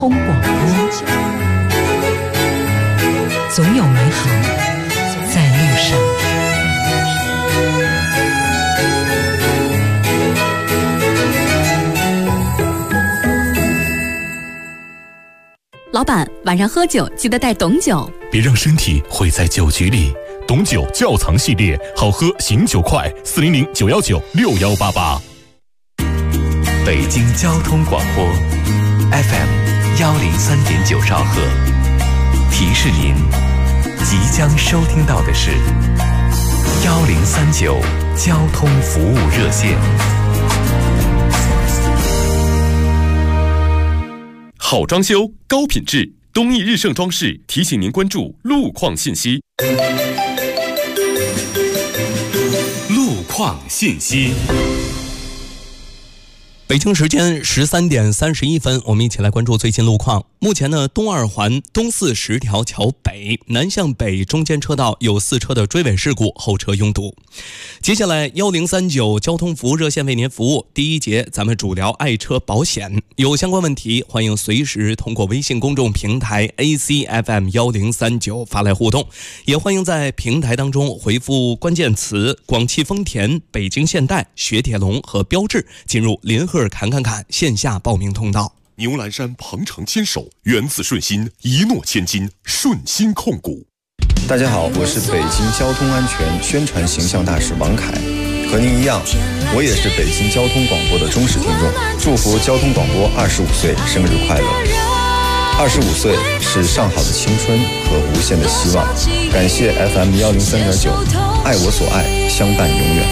通广播，总有美好在路上。 老板，晚上喝酒记得带董酒， 别让身体毁在酒局里。董酒窖藏系列，好喝醒酒快，400 919 6188。 北京交通广播 FM103.9兆赫，提示您即将收听到的是1039交通服务热线。 好装修，高品质，东义日盛装饰提醒您关注路况信息。路况信息。 北京时间13点31分，我们一起来关注最新路况。目前呢，东二环东四10条桥北南向北中间车道有4车的追尾事故，后车拥堵。接下来1039交通服务热线为您服务。第一节，咱们主聊爱车保险，有相关问题欢迎随时通过微信公众平台 ACFM1039 发来互动，也欢迎在平台当中回复关键词广汽丰田、北京现代、雪铁龙和标致，进入林鹤侃线下报名通道。 牛栏山鹏程牵手，源自顺心，一诺千金，顺心控股。 大家好，我是北京交通安全宣传形象大使王凯，和您一样，我也是北京交通广播的忠实听众，祝福交通广播25岁生日快乐。25岁是上好的青春和无限的希望，感谢 FM103.9，爱我所爱，相伴永远。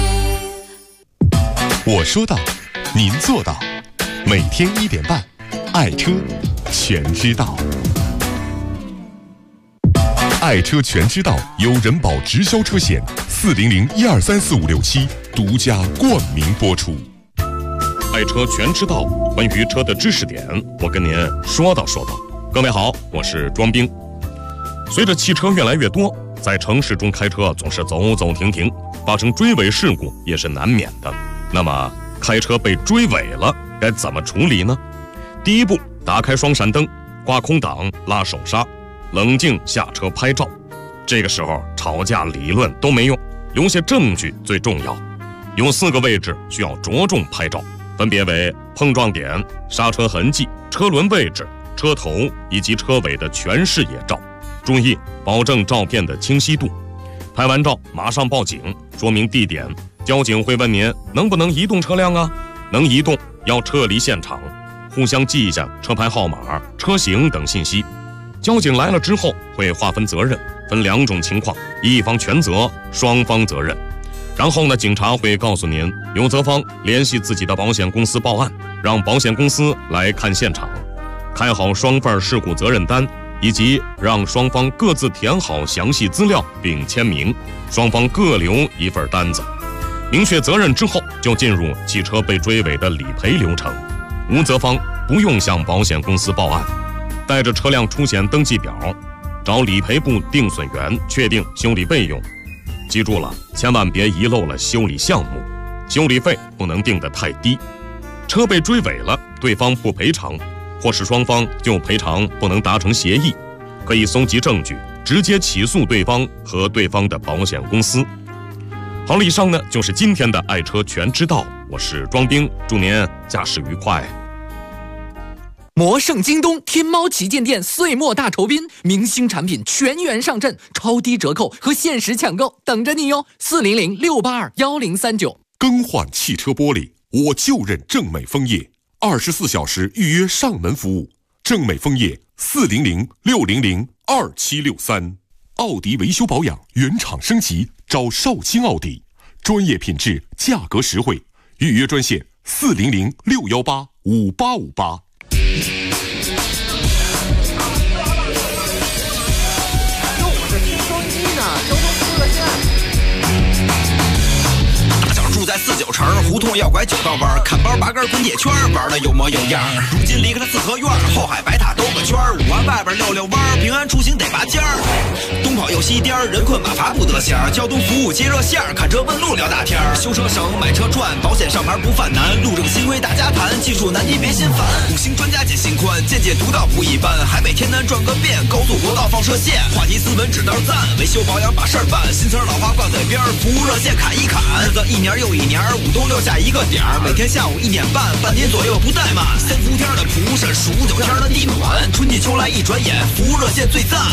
我说到，您做到，每天1点半，爱车全知道。爱车全知道由人保直销车险400123456独家冠名播出。爱车全知道，关于车的知识点，我跟您说道。各位好，我是庄兵。随着汽车越来越多，在城市中开车总是走走停停，发生追尾事故也是难免的。那么开车被追尾了该怎么处理呢？第一步，打开双闪灯，挂空挡，拉手刹，冷静下车拍照。这个时候吵架理论都没用，留下证据最重要。有4个位置需要着重拍照，分别为碰撞点、刹车痕迹、车轮位置、车头以及车尾的全视野照。注意保证照片的清晰度。拍完照马上报警，说明地点。交警会问您能不能移动车辆啊？能移动要撤离现场，互相记下车牌号码、车型等信息。交警来了之后会划分责任，分2种情况，一方全责，双方责任。然后呢，警察会告诉您，有责方联系自己的保险公司报案，让保险公司来看现场，开好双份事故责任单，以及让双方各自填好详细资料并签名，双方各留一份单子。明确责任之后，就进入汽车被追尾的理赔流程。无责方不用向保险公司报案，带着车辆出险登记表，找理赔部定损员确定修理费用。记住了，千万别遗漏了修理项目，修理费不能定得太低。车被追尾了，对方不赔偿，或是双方就赔偿不能达成协议，可以搜集证据，直接起诉对方和对方的保险公司。好了，以上呢就是今天的爱车全知道，我是庄兵，祝您驾驶愉快。 魔圣京东天猫旗舰店岁末大酬宾，明星产品全员上阵，超低折扣和限时抢购等着你哟！400-682-1039。 更换汽车玻璃，我就认正美枫叶，24小时预约上门服务。正美枫叶400-600-2763。奥迪维修保养原厂升级，找绍兴奥迪，专业品质，价格实惠。预约专线400-618-5858。 住在49城，胡同要拐9道弯，看包拔根滚铁圈，玩的有模有样。如今离开了四合院，后海白塔兜个圈， 圈，5环外边溜溜弯，平安出行得拔尖儿。东跑又西颠，人困马乏不得闲儿。交通服务接热线，看车问路聊大天儿。修车省，买车赚，保险上牌不犯难。路政新规大家谈，技术难题别心烦。5星专家解心宽，见解独到不一般。海北天南转个遍，高速国道放射线。话题斯文指道赞，维修保养把事儿办。新词老话挂嘴边，服务热线砍一砍。日子一年又一年，5东6下一个点儿。每天下午1点半，半天左右不怠慢。3伏天的蒲是数9天的地暖，春季秋来一转眼，服务热线最赞。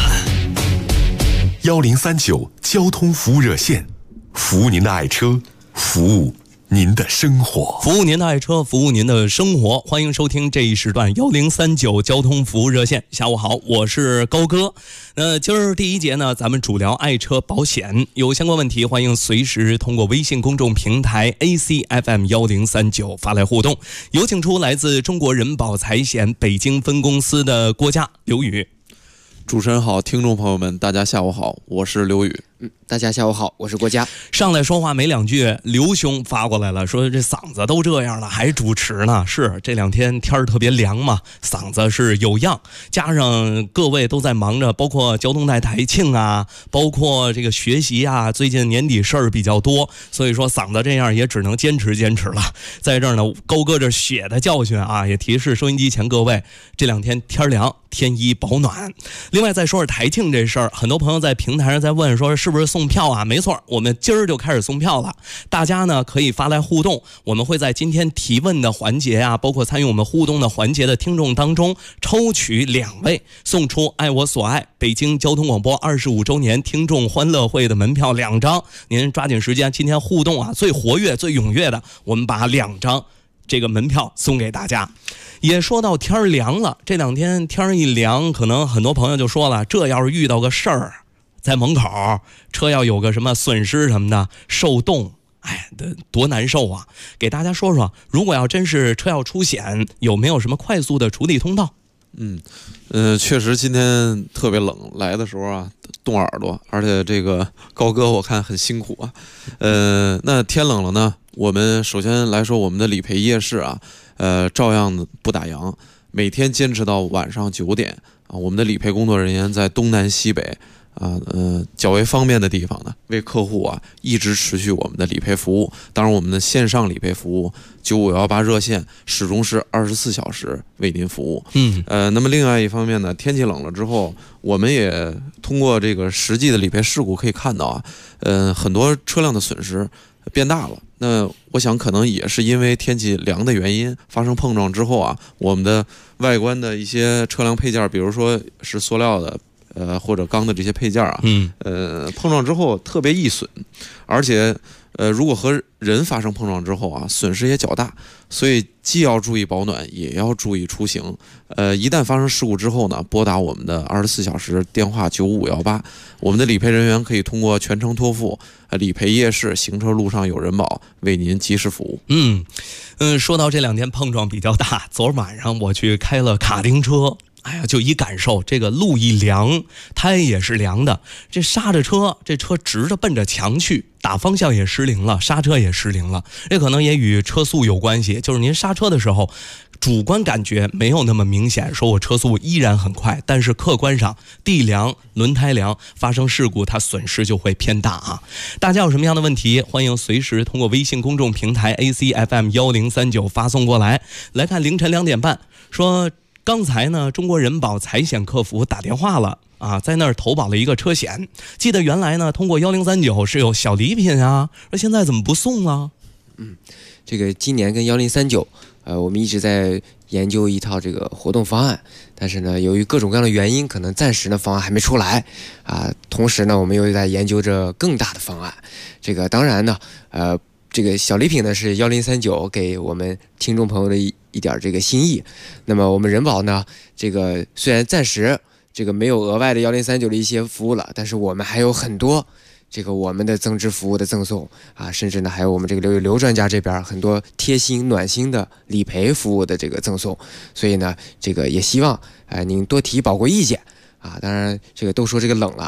1039交通服务热线，服务您的爱车，服务您的生活， 服务您的爱车，服务您的生活。欢迎收听这一时段1039交通服务热线。下午好，我是高哥。今儿第一节呢，咱们主聊爱车保险，有相关问题欢迎随时通过微信公众平台 ACFM 1039发来互动。有请出来自中国人保财险北京分公司的郭嘉、刘宇。 主持人好，听众朋友们，大家下午好，我是刘宇。 大家下午好，我是郭嘉。 上来说话没两句，刘兄发过来了，说这嗓子都这样了还主持呢。是这2天天儿特别凉嘛，嗓子是有恙，加上各位都在忙着，包括交通台台庆啊，包括这个学习啊，最近年底事儿比较多，所以说嗓子这样也只能坚持了。在这儿呢，高哥这血的教训啊，也提示收音机前各位，这2天天凉，添衣保暖。另外再说说台庆这事儿，很多朋友在平台上在问说是不是送票啊？没错，我们今儿就开始送票了。大家呢可以发来互动，我们会在今天提问的环节啊，包括参与我们互动的环节的听众当中，抽取2位，送出爱我所爱北京交通广播25周年听众欢乐会的门票2张。您抓紧时间，今天互动啊最活跃最踊跃的，我们把2张这个门票送给大家。也说到天凉了，这2天天一凉，可能很多朋友就说了，这要是遇到个事儿，在门口车要有个什么损失什么的，受冻，哎，多难受啊！给大家说说，如果要真是车要出险，有没有什么快速的处理通道？ 确实今天特别冷，来的时候啊冻耳朵，而且这个高哥我看很辛苦啊。那天冷了呢，我们首先来说我们的理赔夜市啊，照样不打烊，每天坚持到晚上9点啊。我们的理赔工作人员在东南西北较为方便的地方呢，为客户啊一直持续我们的理赔服务。当然，我们的线上理赔服务9518热线始终是24小时为您服务。那么另外一方面呢，天气冷了之后，我们也通过这个实际的理赔事故可以看到啊，很多车辆的损失变大了。那我想可能也是因为天气凉的原因，发生碰撞之后啊，我们的外观的一些车辆配件，比如说是塑料的或者钢的这些配件啊，碰撞之后特别易损，而且如果和人发生碰撞之后啊，损失也较大，所以既要注意保暖，也要注意出行。一旦发生事故之后呢，拨打我们的24小时电话9518，我们的理赔人员可以通过全程托付、理赔夜市、行车路上有人保为您及时服务。 说到这2天碰撞比较大，昨晚上我去开了卡丁车。哎呀，就一感受，这个路一凉，胎也是凉的，这刹着车，这车直着奔着墙去，打方向也失灵了，刹车也失灵了。这可能也与车速有关系，就是您刹车的时候，主观感觉没有那么明显，说我车速依然很快，但是客观上地凉、轮胎凉，发生事故它损失就会偏大啊。大家有什么样的问题，欢迎随时通过微信公众平台 ACFM 1039发送过来。来看凌晨2点半，说刚才呢，中国人保财险客服打电话了啊，在那儿投保了一个车险。记得原来呢，通过1039是有小礼品啊，说现在怎么不送了？ 这个今年跟1039，我们一直在研究一套这个活动方案，但是呢，由于各种各样的原因，可能暂时呢方案还没出来啊。同时呢，我们又在研究着更大的方案。这个当然呢，这个小礼品呢是1039给我们听众朋友的一点这个心意。那么我们人保呢，这个虽然暂时这个没有额外的1039的一些服务了，但是我们还有很多这个我们的增值服务的赠送啊，甚至呢还有我们这个刘专家这边很多贴心暖心的理赔服务的这个赠送。所以呢，这个也希望您多提宝贵意见啊。当然这个都说这个冷了啊，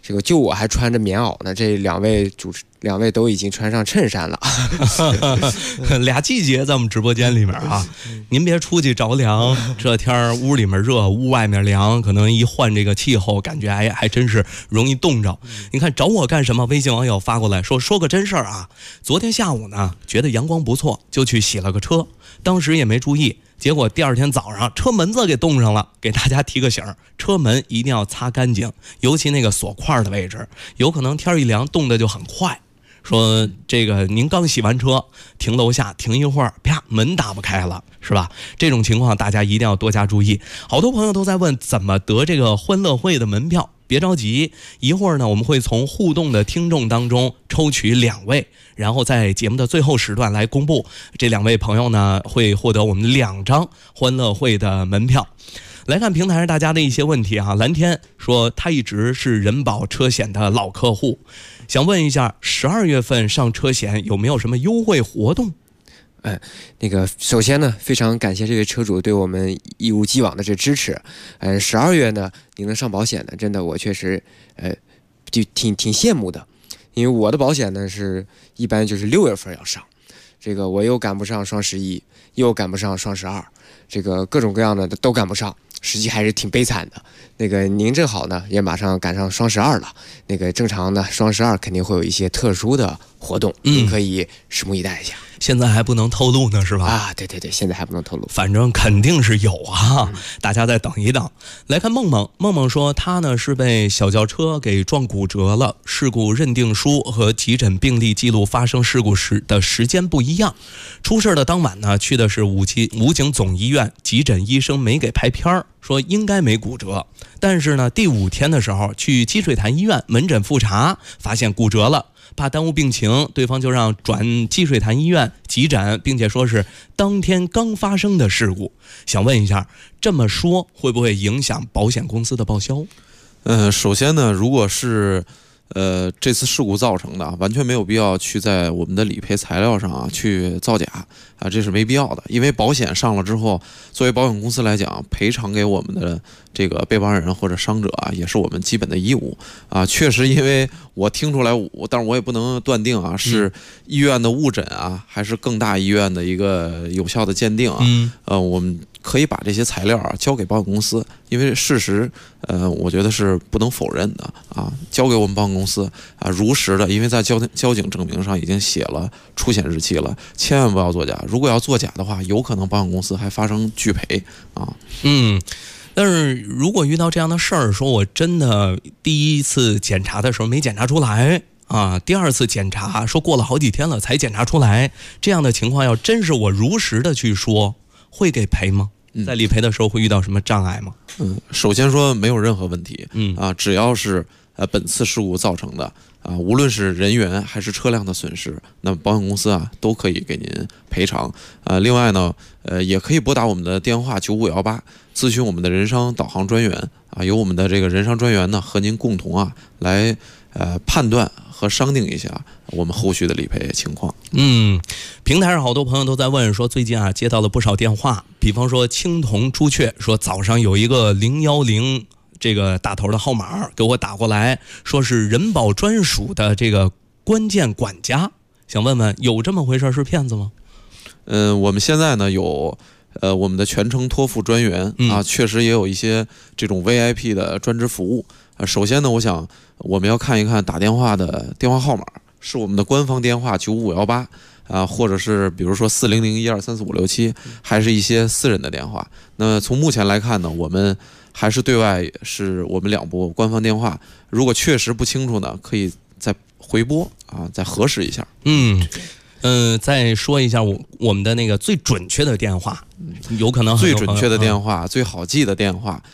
这个就我还穿着棉袄呢，这两位都已经穿上衬衫了。 俩季节在我们直播间里面啊，您别出去着凉，这天屋里面热，屋外面凉，可能一换这个气候，感觉还真是容易冻着。你看找我干什么？微信网友发过来说个真事儿啊，昨天下午呢，觉得阳光不错，就去洗了个车，当时也没注意。结果第二天早上车门子给冻上了，给大家提个醒，车门一定要擦干净，尤其那个锁块的位置，有可能天一凉冻得就很快。说这个您刚洗完车，停楼下停一会儿，啪，门打不开了，是吧？这种情况大家一定要多加注意。好多朋友都在问怎么得这个欢乐会的门票，别着急，一会儿呢我们会从互动的听众当中抽取2位，然后在节目的最后时段来公布这2位朋友呢会获得我们2张欢乐会的门票。来看平台上大家的一些问题啊，蓝天说他一直是人保车险的老客户，想问一下12月份上车险有没有什么优惠活动？ 那个首先呢，非常感谢这位车主对我们一如既往的这支持。12月呢，您能上保险呢，真的我确实就挺羡慕的，因为我的保险呢是一般就是6月份要上，这个我又赶不上双11，又赶不上双12，这个各种各样的都赶不上，实际还是挺悲惨的。那个您正好呢也马上赶上双12了，那个正常的双12肯定会有一些特殊的活动，您可以拭目以待一下。 现在还不能透露呢，是吧？ 啊，对，现在还不能透露， 反正肯定是有啊，大家再等一等。来看梦梦说他呢是被小轿车给撞骨折了，事故认定书和急诊病历记录发生事故时的时间不一样，出事的当晚呢去的是武警总医院，急诊医生没给拍片儿，说应该没骨折，但是呢第5天的时候去积水潭医院门诊复查，发现骨折了，怕耽误病情，对方就让转积水潭医院急诊，并且说是当天刚发生的事故。想问一下，这么说会不会影响保险公司的报销？ 首先呢，如果是这次事故造成的，完全没有必要去在我们的理赔材料上啊去造假啊，这是没必要的。因为保险上了之后，作为保险公司来讲，赔偿给我们的这个被帮人或者伤者啊，也是我们基本的义务啊。确实，因为我听出来，但是我也不能断定啊，是医院的误诊啊，还是更大医院的一个有效的鉴定啊。我们可以把这些材料啊交给保险公司，因为事实我觉得是不能否认的啊，交给我们保险公司啊，如实的，因为在交警证明上已经写了出险日期了，千万不要作假。如果要作假的话，有可能保险公司还发生拒赔啊。 但是如果遇到这样的事儿，说我真的第一次检查的时候没检查出来啊，第二次检查说过了好几天了才检查出来，这样的情况要真是我如实的去说，会给赔吗？在理赔的时候会遇到什么障碍吗？ 首先说没有任何问题，只要是本次事故造成的啊，无论是人员还是车辆的损失，那保险公司啊都可以给您赔偿。另外呢，也可以拨打我们的电话9518，咨询我们的人伤导航专员啊，由我们的这个人伤专员呢和您共同啊来判断和商定一下我们后续的理赔情况。 平台上好多朋友都在问说，最近啊接到了不少电话，比方说青铜朱雀说早上有一个010这个打头的号码给我打过来，说是人保专属的这个关键管家，想问问有这么回事，是骗子吗？ 我们现在呢有我们的全程托付专员啊，确实也有一些这种 VIP 的专职服务。首先呢，我想我们要看一看打电话的电话号码是我们的官方电话9518啊，或者是比如说40012345667，还是一些私人的电话。那从目前来看呢，我们还是对外是我们2部官方电话，如果确实不清楚呢，可以再回拨啊，再核实一下。 再说一下我们的那个最准确的电话，有可能最准确的电话，最好记的电话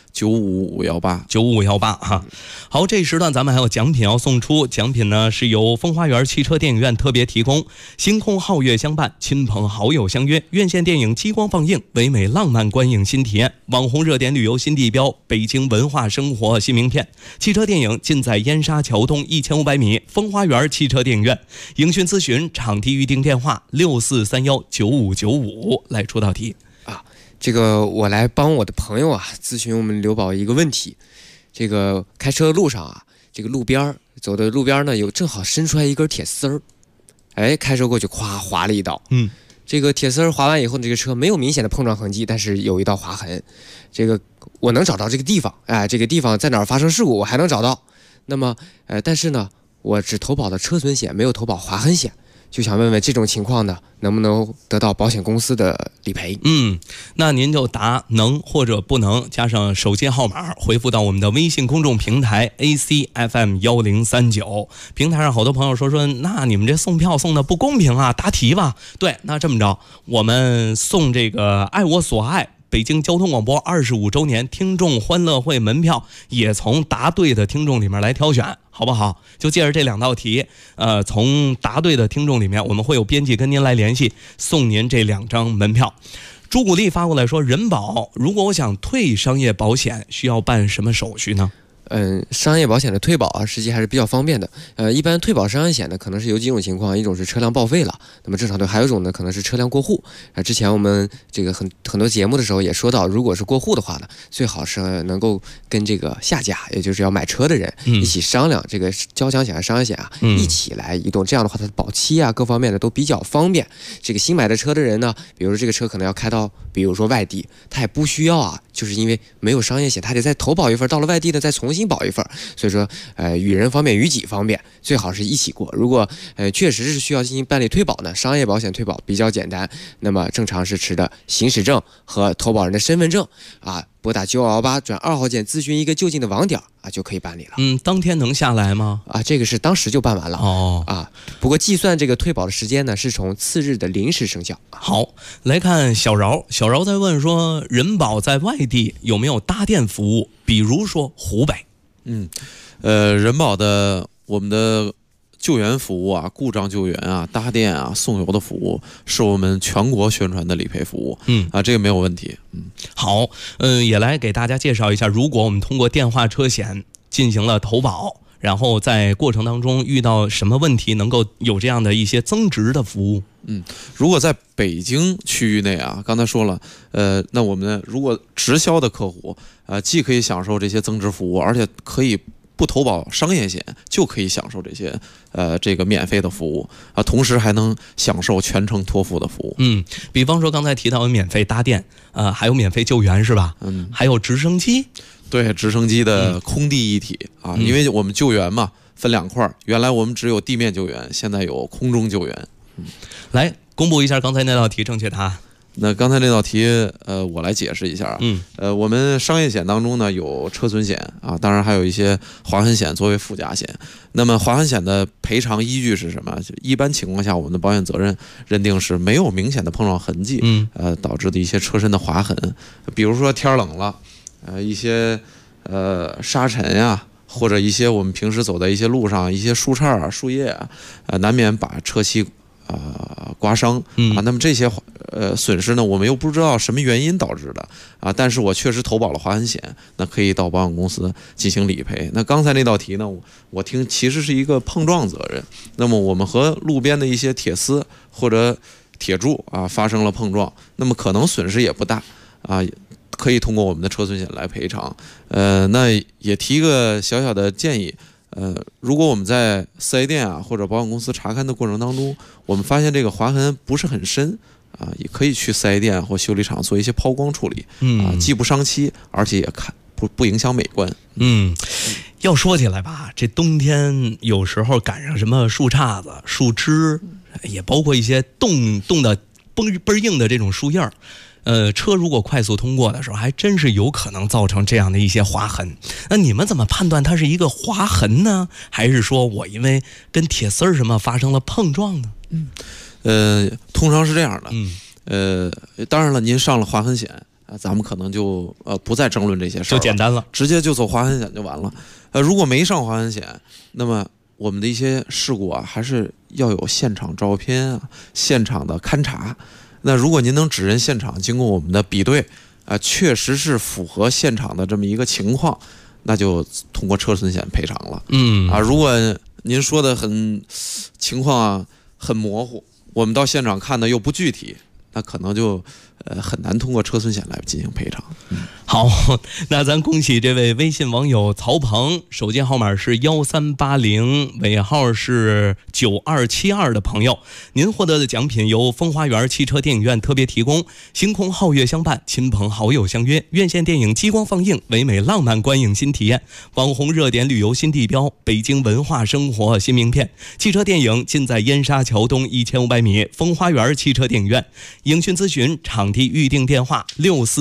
95518 哈。好，这一时段咱们还有奖品要送出，奖品呢是由风花园汽车电影院特别提供，星空皓月相伴，亲朋好友相约，院线电影激光放映，唯美浪漫观影新体验，网红热点旅游新地标，北京文化生活新名片，汽车电影尽在燕莎桥东1500米风花园汽车电影院。影讯咨询场地预订电话64319595，来出道题啊。这个我来帮我的朋友啊咨询我们刘宝一个问题。这个开车的路上啊， 这个路边走的路边呢，正好伸出来一根铁丝儿，哎，开车过去，咵划了一刀。这个铁丝儿划完以后，这个车没有明显的碰撞痕迹，但是有一道划痕。这个我能找到这个地方，哎，这个地方在哪儿发生事故，我还能找到。那么，但是呢，我只投保了车损险，没有投保划痕险。就想问问这种情况呢，能不能得到保险公司的理赔？ 那您就答能或者不能，加上手机号码，回复到我们的微信公众平台 ACFM1039。平台上好多朋友说，那你们这送票送的不公平啊，答题吧。对，那这么着，我们送这个爱我所爱北京交通广播25周年听众欢乐会门票，也从答对的听众里面来挑选，好不好？就借着这2道题，从答对的听众里面，我们会有编辑跟您来联系，送您这2张门票。朱古力发过来说，人保如果我想退商业保险，需要办什么手续呢？ 商业保险的退保啊，实际还是比较方便的。一般退保商业险呢，可能是有几种情况，一种是车辆报废了，那么正常退；还有一种呢，可能是车辆过户。之前我们这个很多节目的时候也说到，如果是过户的话呢，最好是能够跟这个下家，也就是要买车的人一起商量这个交强险、商业险啊，一起来移动。这样的话，它的保期啊各方面的都比较方便。这个新买的车的人呢，比如说这个车可能要开到，比如说外地，他也不需要啊，就是因为没有商业险，他得再投保一份，到了外地呢再重新保一份，所以说与人方便与己方便，最好是一起过。如果确实是需要进行办理退保呢，商业保险退保比较简单，那么正常是持的行驶证和投保人的身份证啊，拨打9218转2号键咨询一个就近的网点啊，就可以办理了。 当天能下来吗？ 这个是当时就办完了不过计算这个退保的时间呢，是从次日的0时生效。 好，来看小饶在问说，人保在外地有没有搭电服务？比如说湖北。 人保的我们的救援服务啊，故障救援啊，搭电啊，送油的服务是我们全国宣传的理赔服务。这个没有问题。 好，也来给大家介绍一下，如果我们通过电话车险进行了投保，然后在过程当中遇到什么问题，能够有这样的一些增值的服务。 如果在北京区域内啊，刚才说了，那我们如果直销的客户既可以享受这些增值服务，而且可以不投保商业险就可以享受这些这个免费的服务啊，同时还能享受全程托付的服务。 比方说刚才提到免费搭电，还有免费救援是吧？还有直升机。 对，直升机的空地一体啊，因为我们救援嘛分2块，原来我们只有地面救援，现在有空中救援。 来公布一下刚才那道题正确答案。 那刚才那道题，我来解释一下啊。我们商业险当中呢有车损险啊，当然还有一些划痕险作为附加险。那么划痕险的赔偿依据是什么？就一般情况下，我们的保险责任认定是没有明显的碰撞痕迹，导致的一些车身的划痕，比如说天冷了，一些沙尘呀，或者一些我们平时走在一些路上，一些树杈啊、树叶啊，难免把车漆刮伤那么这些损失呢，我们又不知道什么原因导致的但是我确实投保了划痕险，那可以到保险公司进行理赔。那刚才那道题呢，我听其实是一个碰撞责任，那么我们和路边的一些铁丝或者铁柱发生了碰撞，那么可能损失也不大可以通过我们的车损险来赔偿。那也提一个小小的建议。如果我们在4S店或者保险公司查看的过程当中，我们发现这个划痕不是很深也可以去4S店或修理厂做一些抛光处理既不伤漆，而且也不影响美观。 要说起来吧，这冬天有时候赶上什么树杈子、树枝，也包括一些冻的倍儿硬的这种树叶儿。车如果快速通过的时候，还真是有可能造成这样的一些划痕。那你们怎么判断它是一个划痕呢？还是说我因为跟铁丝儿什么发生了碰撞呢？ 通常是这样的。当然了，您上了划痕险咱们可能就不再争论这些事儿， 就简单了， 直接就走划痕险就完了。如果没上划痕险，那么我们的一些事故还是要有现场照片现场的勘查。那如果您能指认现场，经过我们的比对确实是符合现场的这么一个情况，那就通过车损险赔偿了。如果您说的情况很模糊，我们到现场看的又不具体，那可能就很难通过车损险来进行赔偿。 好，那咱恭喜这位微信网友曹鹏，手机号码是1380，尾号是9272的朋友，您获得的奖品由风花园汽车电影院特别提供，星空皓月相伴，亲朋好友相约，院线电影激光放映，唯美浪漫观影新体验，网红热点旅游新地标，北京文化生活新名片，汽车电影尽在燕莎桥东1500米风花园汽车电影院，影讯咨询场地预订电话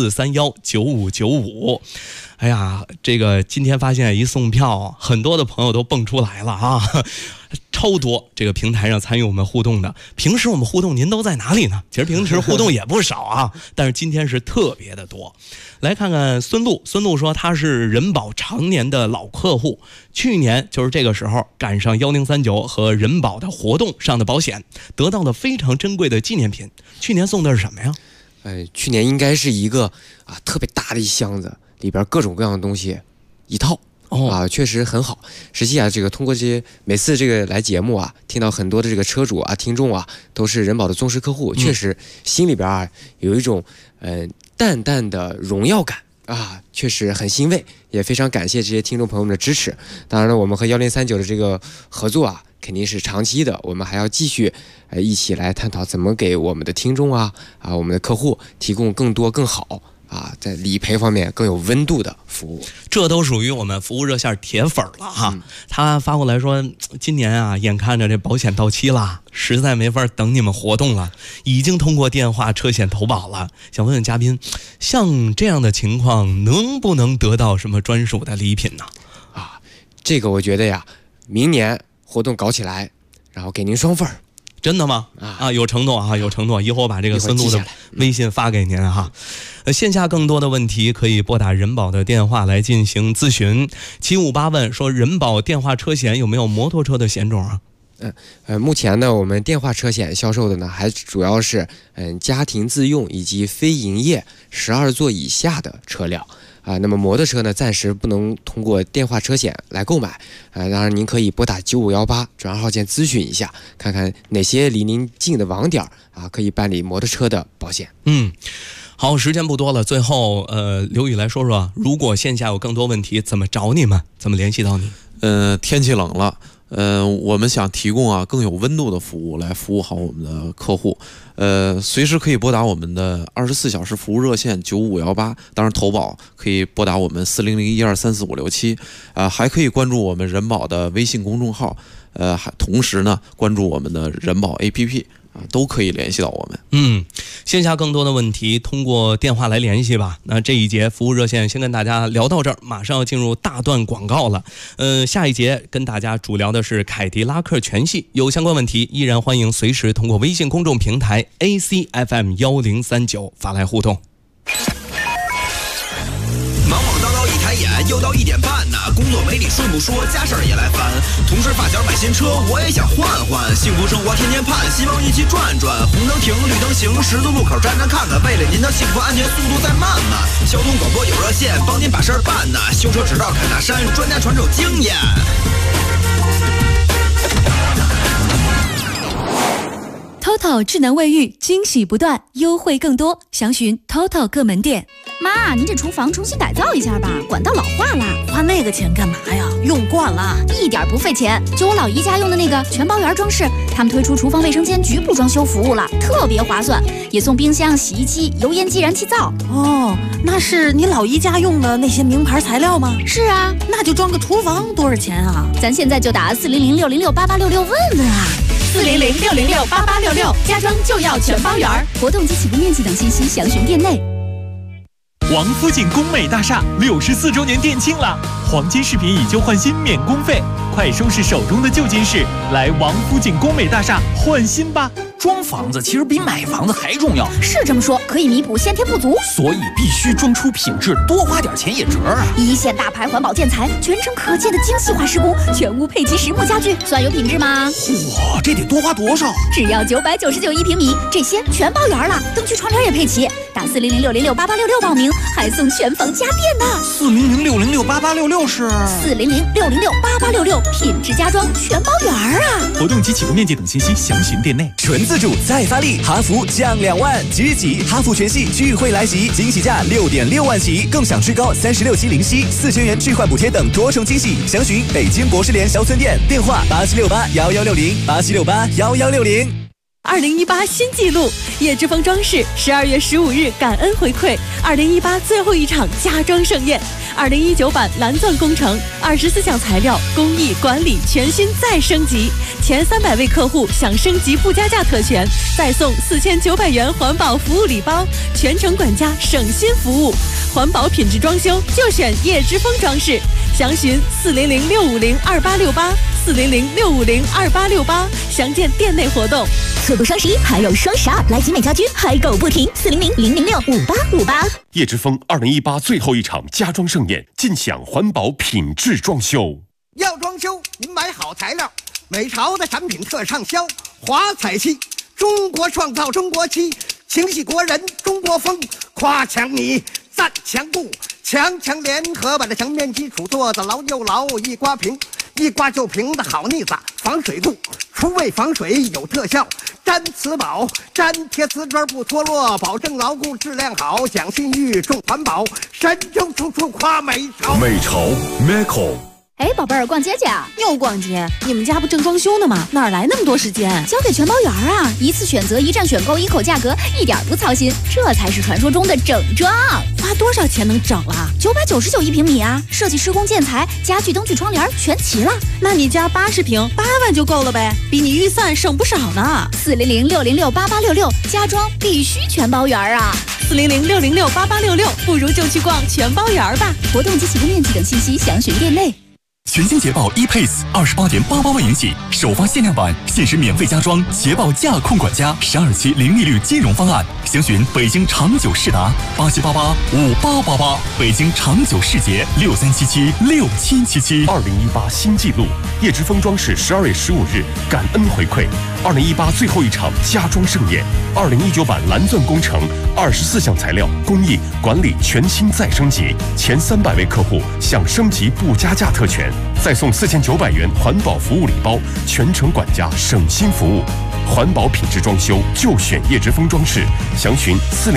64319595。哎呀，这个今天发现一送票，很多的朋友都蹦出来了啊，超多这个平台上参与我们互动的。平时我们互动您都在哪里呢？其实平时互动也不少啊，但是今天是特别的多。来看看孙璐说他是人保常年的老客户，去年就是这个时候赶上1039和人保的活动上的保险，得到了非常珍贵的纪念品。去年送的是什么呀？ 去年应该是一个特别大的一箱子，里边各种各样的东西一套确实很好。实际这个通过这些每次这个来节目听到很多的这个车主听众都是人保的忠实客户，确实心里边有一种淡淡的荣耀感确实很欣慰，也非常感谢这些听众朋友们的支持。当然了，我们和1039的这个合作肯定是长期的，我们还要继续一起来探讨怎么给我们的听众我们的客户提供更多更好在理赔方面更有温度的服务。 这都属于我们服务热线铁粉了哈。他发过来说，今年眼看着这保险到期了，实在没法等你们活动了，已经通过电话车险投保了，想问问嘉宾，像这样的情况能不能得到什么专属的礼品呢？ 这个我觉得明年活动搞起来，然后给您双份。 真的吗？有承诺有承诺。一会儿我把这个孙璐的微信发给您线下更多的问题可以拨打人保的电话来进行咨询。758问说，人保电话车险有没有摩托车的险种啊？ 目前呢，我们电话车险销售的呢，还主要是家庭自用以及非营业12座以下的车辆。那么摩托车呢，暂时不能通过电话车险来购买。当然您可以拨打9518转2号键咨询一下，看看哪些离您近的网点可以办理摩托车的保险。 好，时间不多了，最后刘宇来说说，如果线下有更多问题，怎么找你们？怎么联系到你？ 天气冷了。我们想提供更有温度的服务来服务好我们的客户，随时可以拨打我们的24小时服务热线9518，当然投保可以拨打我们40012345567，还可以关注我们人保的微信公众号，同时呢关注我们的人保 APP。都可以联系到我们。 线下更多的问题通过电话来联系吧。那这一节服务热线先跟大家聊到这儿，马上要进入大段广告了。下一节跟大家主聊的是凯迪拉克全系，有相关问题依然欢迎随时通过微信公众平台 ACFM1039 发来互动。 忙忙叨叨一抬眼，又到1点半呢，工作没理顺不说，家事儿也来烦。同事发小买新车，我也想换换，幸福生活天天盼，希望一起转转。红灯停，绿灯行，十字路口站站看看，为了您的幸福安全，速度再慢慢。交通广播有热线，帮您把事儿办呢。修车指导侃大山，专家传授经验。 TOTO 智能卫浴，惊喜不断，优惠更多，详询 TOTO 各门店。 妈，您这厨房重新改造一下吧，管道老化了。 花那个钱干嘛呀？用惯了， 一点不费钱。就我老姨家用的那个全包圆装饰，他们推出厨房卫生间局部装修服务了，特别划算，也送冰箱、洗衣机、油烟机、燃气灶。 那是你老姨家用的那些名牌材料吗？ 是啊， 那就装个厨房多少钱啊？ 咱现在就打400-606-8866问问啊。 400-606-8866，家装就要全包圆。 活动及起步面积等信息详询店内。 王府井工美大厦64周年店庆了，黄金饰品以旧换新免工费，快收拾手中的旧金饰，来王府井工美大厦换新吧。 装房子其实比买房子还重要， 是这么说，可以弥补先天不足， 所以必须装出品质，多花点钱也值啊！ 一线大牌环保建材，全程可见的精细化施工，全屋配齐实木家具，算有品质吗？ 哇，这得多花多少？ 只要9991平米，这些全包圆了，灯具窗帘也配齐。打400-606-8866报名，还送全房家电呢。 400-606-8866是 400-606-8866，品质家装全包圆啊！ 活动及起步面积等信息详询店内。 纯自主再发力，哈弗降2万，即挤哈弗全系聚会来袭，惊喜价6.6万起，更享最高36期零息，4000元置换补贴等多重惊喜。详询北京博士联销村店，电话87681160，87681160。 2018新纪录，叶之峰装饰12月15日感恩回馈2018最后一场家装盛宴，2019版蓝钻工程24项材料工艺管理全新再升级，前300位客户享升级不加价特权，再送4900元环保服务礼包，全程管家省心服务，环保品质装修就选叶之峰装饰，详询400-650-2868，400-650-2868，详见店内活动。 错过双11还有双12，来集美家居嗨购不停，400-006-5858。 叶之峰2018最后一场家装盛宴，尽享环保品质装修。 要装修，您买好材料，美潮的产品特畅销，华彩漆，中国创造中国漆，情系国人中国风，夸墙你，赞墙布，强联合把这墙面基础做得牢又牢，一刮平，一刮就平的好腻子，防水度，除味防水有特效，粘瓷宝，粘贴瓷砖不脱落，保证牢固质量好，讲信誉重环保，神州处处夸美潮。 美潮 Meco。 哎，宝贝儿，逛街去啊？ 又逛街？你们家不正装修呢吗？哪来那么多时间？ 交给全包园啊！一次选择，一站选购，一口价格，一点不操心，这才是传说中的整装。 花多少钱能整了 ？999一平米啊！设计、施工、建材、家具、灯具、窗帘全齐了。 那你家80平，8万就够了呗，比你预算省不少呢。 400-606-8866，家装必须全包园啊 ！400-606-8866，不如就去逛全包园吧。 活动及起步面积等信息详询店内。 全新捷豹 ePace 28.88万元起，首发限量版，限时免费加装捷豹驾控管家12期零利率金融方案，详询北京长久世达87885888，北京长久世捷63776777。 2018新纪录，叶之峰装饰12月15日感恩回馈2018最后一场家装盛宴，2019版蓝钻工程24项材料工艺管理全新再升级，前300位客户享升级不加价特权，再送4900元环保服务礼包，全程管家省心服务，环保品质装修就选叶之峰装饰，详询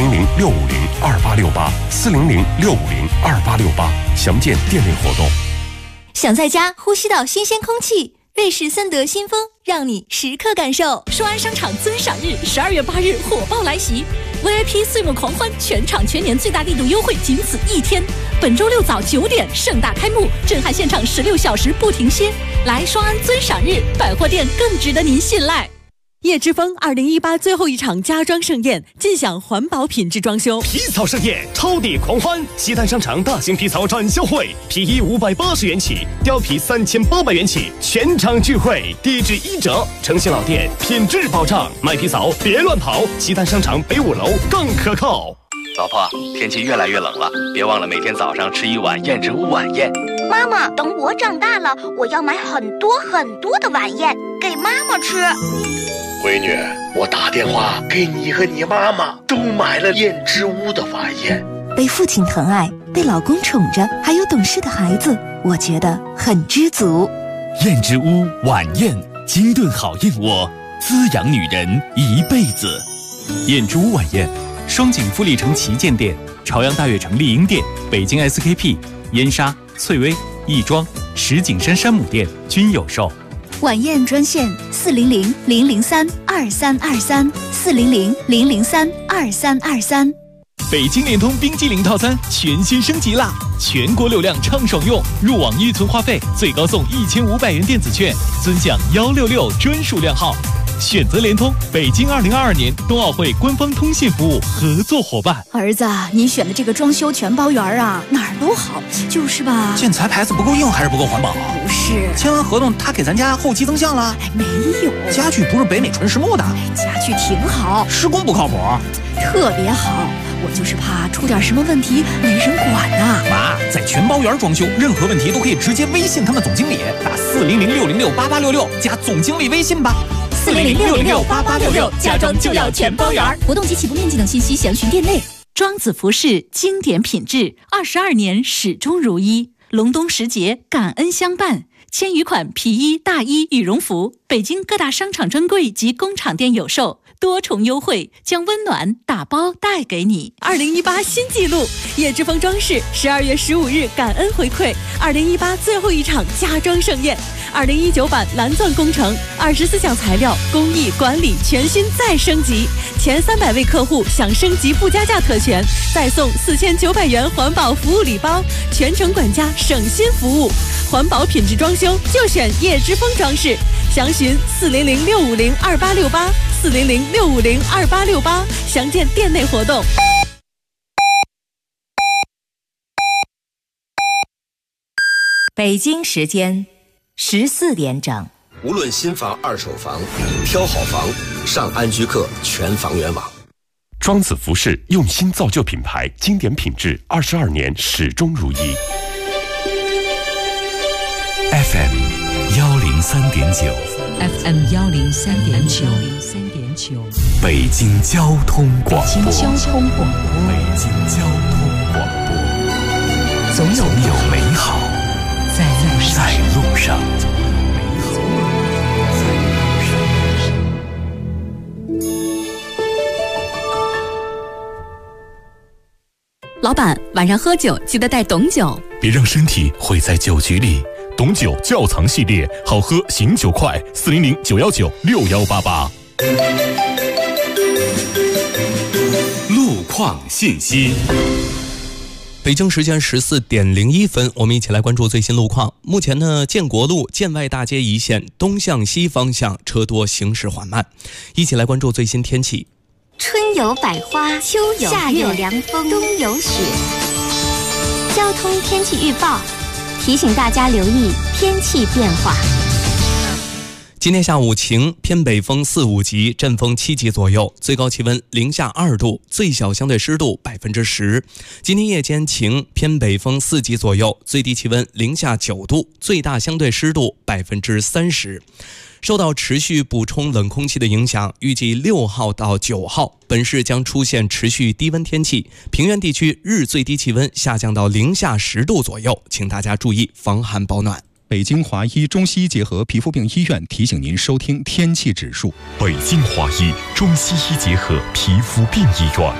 400-650-2868，400-650-2868，详见店内活动。 想在家呼吸到新鲜空气，瑞士森德新风让你时刻感受。 双安商场尊赏日12月8日火爆来袭， VIP 岁末狂欢，全场全年最大力度优惠仅此1天。本周6早9点盛大开幕，震撼现场16小时不停歇。来双安尊赏日，百货店更值得您信赖。叶之峰2018最后一场家装盛宴，尽享环保品质装修。 皮草盛宴，超抵狂欢！西单商场大型皮草展销会，皮衣580元起，貂皮3800元起，全场聚会，低至1折，诚信老店，品质保障。买皮草别乱跑，西单商场北5楼更可靠。 老婆，天气越来越冷了，别忘了每天早上吃1碗燕之屋晚宴。 妈妈，等我长大了，我要买很多很多的晚宴给妈妈吃。 闺女，我打电话给你和你妈妈都买了燕之屋的晚宴。 被父亲疼爱，被老公宠着，还有懂事的孩子，我觉得很知足。 燕之屋晚宴，精炖好燕窝，滋养女人一辈子。燕之屋晚宴，双井富力城旗舰店、朝阳大悦城丽婴店、北京 SKP、燕莎、翠微、亦庄、石景山山姆店均有售。 晚宴专线400-003-2323，400-003-2323。 北京联通冰激凌套餐全新升级啦！全国流量畅爽用，入网预存话费最高送1500元电子券，尊享166专属量号。选择联通，北京2022年冬奥会官方通信服务合作伙伴。 儿子，你选的这个装修全包园啊，哪儿都好，就是吧？ 建材牌子不够硬还是不够环保？ 不是， 签完合同他给咱家后期增项了？ 没有， 家具不是北美纯实木的。 家具挺好， 施工不靠谱， 特别好。我就是怕出点什么问题没人管呐。 妈，在全包园装修，任何问题都可以直接微信他们总经理，打400-606-8866加总经理微信吧。 400-606-8866，家装就要全包园。 活动及起步面积等信息详询店内。 庄子服饰经典品质，22年始终如一。隆冬时节，感恩相伴，千余款皮衣、大衣、羽绒服，北京各大商场专柜及工厂店有售。 多重优惠，将温暖打包带给你。2018新纪录，叶之峰装饰12月15日感恩回馈2018最后一场家装盛宴。2019版蓝钻工程24项材料工艺管理全新再升级，前300位客户享升级附加价特权，再送4900元环保服务礼包，全程管家省心服务，环保品质装修就选叶之峰装饰。详询400-650-2868，400-650-2868，详见店内活动。 北京时间14点整。 无论新房、二手房，挑好房，上安居客全房源网。 庄子服饰用心造就品牌，经典品质，22年始终如一。 FM 103.9 FM 103.9， 北京交通广播。 北京交通广播。总有美好在路上。 老板，晚上喝酒记得带董酒， 别让身体毁在酒局里。董酒窖藏系列，好喝醒酒快，400-919-6188。 路况信息。 北京时间14点01分，我们一起来关注最新路况。目前呢，建国路建外大街一线东向西方向车多，行驶缓慢。一起来关注最新天气。 春有百花，秋有夏有凉风，冬有雪。交通天气预报提醒大家留意天气变化。 今天下午晴，偏北风4、5级，阵风7级左右，最高气温零下2度，最小相对湿度10%。今天夜间晴，偏北风4级左右，最低气温零下9度，最大相对湿度30%。受到持续补充冷空气的影响，预计6号到9号，本市将出现持续低温天气，平原地区日最低气温下降到零下10度左右，请大家注意防寒保暖。 北京华医中西医结合皮肤病医院提醒您收听天气指数。 北京华医中西医结合皮肤病医院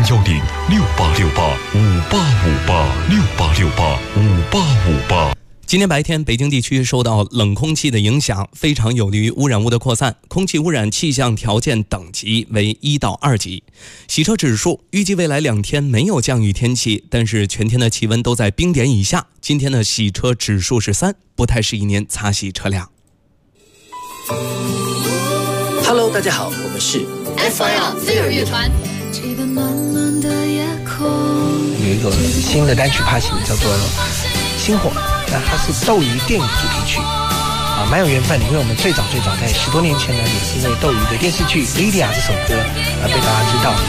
，010-6868-5858，6868-5858。 今天白天，北京地区受到冷空气的影响，非常有利于污染物的扩散，空气污染气象条件等级为1到2级。洗车指数预计未来2天没有降雨天气，但是全天的气温都在冰点以下。今天的洗车指数是3，不太适宜您擦洗车辆。 Hello， 大家好，我们是 FIR 飞儿乐团。 有一个新的单曲发行，叫做《星火》。那它是斗鱼电影主题曲啊，蛮有缘分的，因为我们最早在10多年前呢，也是因为斗鱼的电视剧《莉莉娅》这首歌而被大家知道。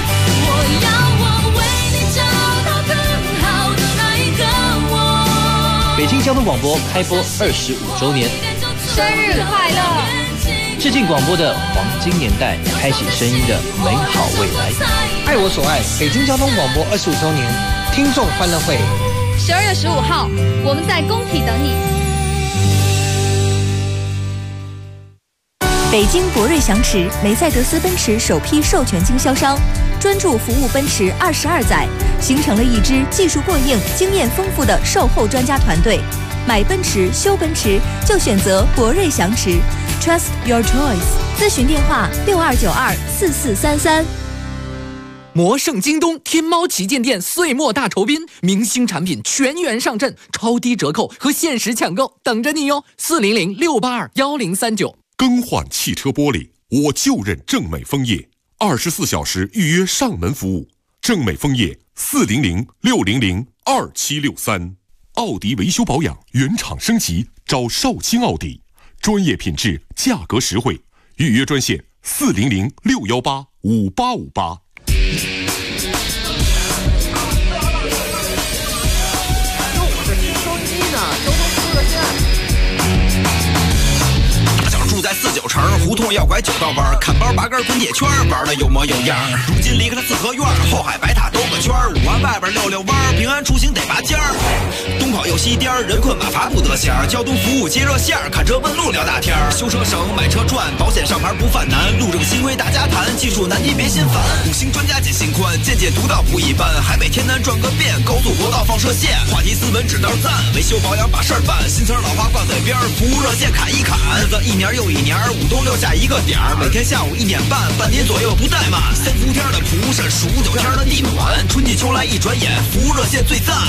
北京交通广播开播25周年， 生日快乐！ 致敬广播的黄金年代，开启声音的美好未来。爱我所爱，北京交通广播25周年听众欢乐会。 12月15号，我们在工体等你。 北京博瑞祥驰，梅赛德斯奔驰首批授权经销商，专注服务奔驰22载，形成了一支技术过硬、经验丰富的售后专家团队。买奔驰、修奔驰就选择博瑞祥驰 ，Trust your choice。咨询电话62924433。 魔圣京东天猫旗舰店岁末大酬宾，明星产品全员上阵，超低折扣和限时抢购等着你哟！400-682-1039。 更换汽车玻璃，我就认正美枫叶，24小时预约上门服务。正美枫叶400-600-2763。奥迪维修保养原厂升级，找绍兴奥迪，专业品质，价格实惠。预约专线400-618-5858。 住在49城胡同，要拐9道弯，看包 8根滚铁圈，玩的有模有样。如今离开了四合院，后海白塔兜个圈，5环外边溜溜弯，平安出行得拔尖儿。东跑又西颠，人困马乏不得闲。交通服务接热线，看车问路聊大天。修车省，买车赚，保险上牌不犯难。路政新规大家谈，技术难题别心烦。5星专家解心宽，见解独到不一般。海北天南转个遍，高速国道放射线，话题斯文指道赞，维修保养把事儿办。新词老话挂嘴边，服务热线砍一砍。日子一年又一年，5冬6夏一个点儿，每天下午1点半，半点左右不怠慢。3伏天的蒲扇，数9天的地暖，春季秋来一转眼，服务热线最赞。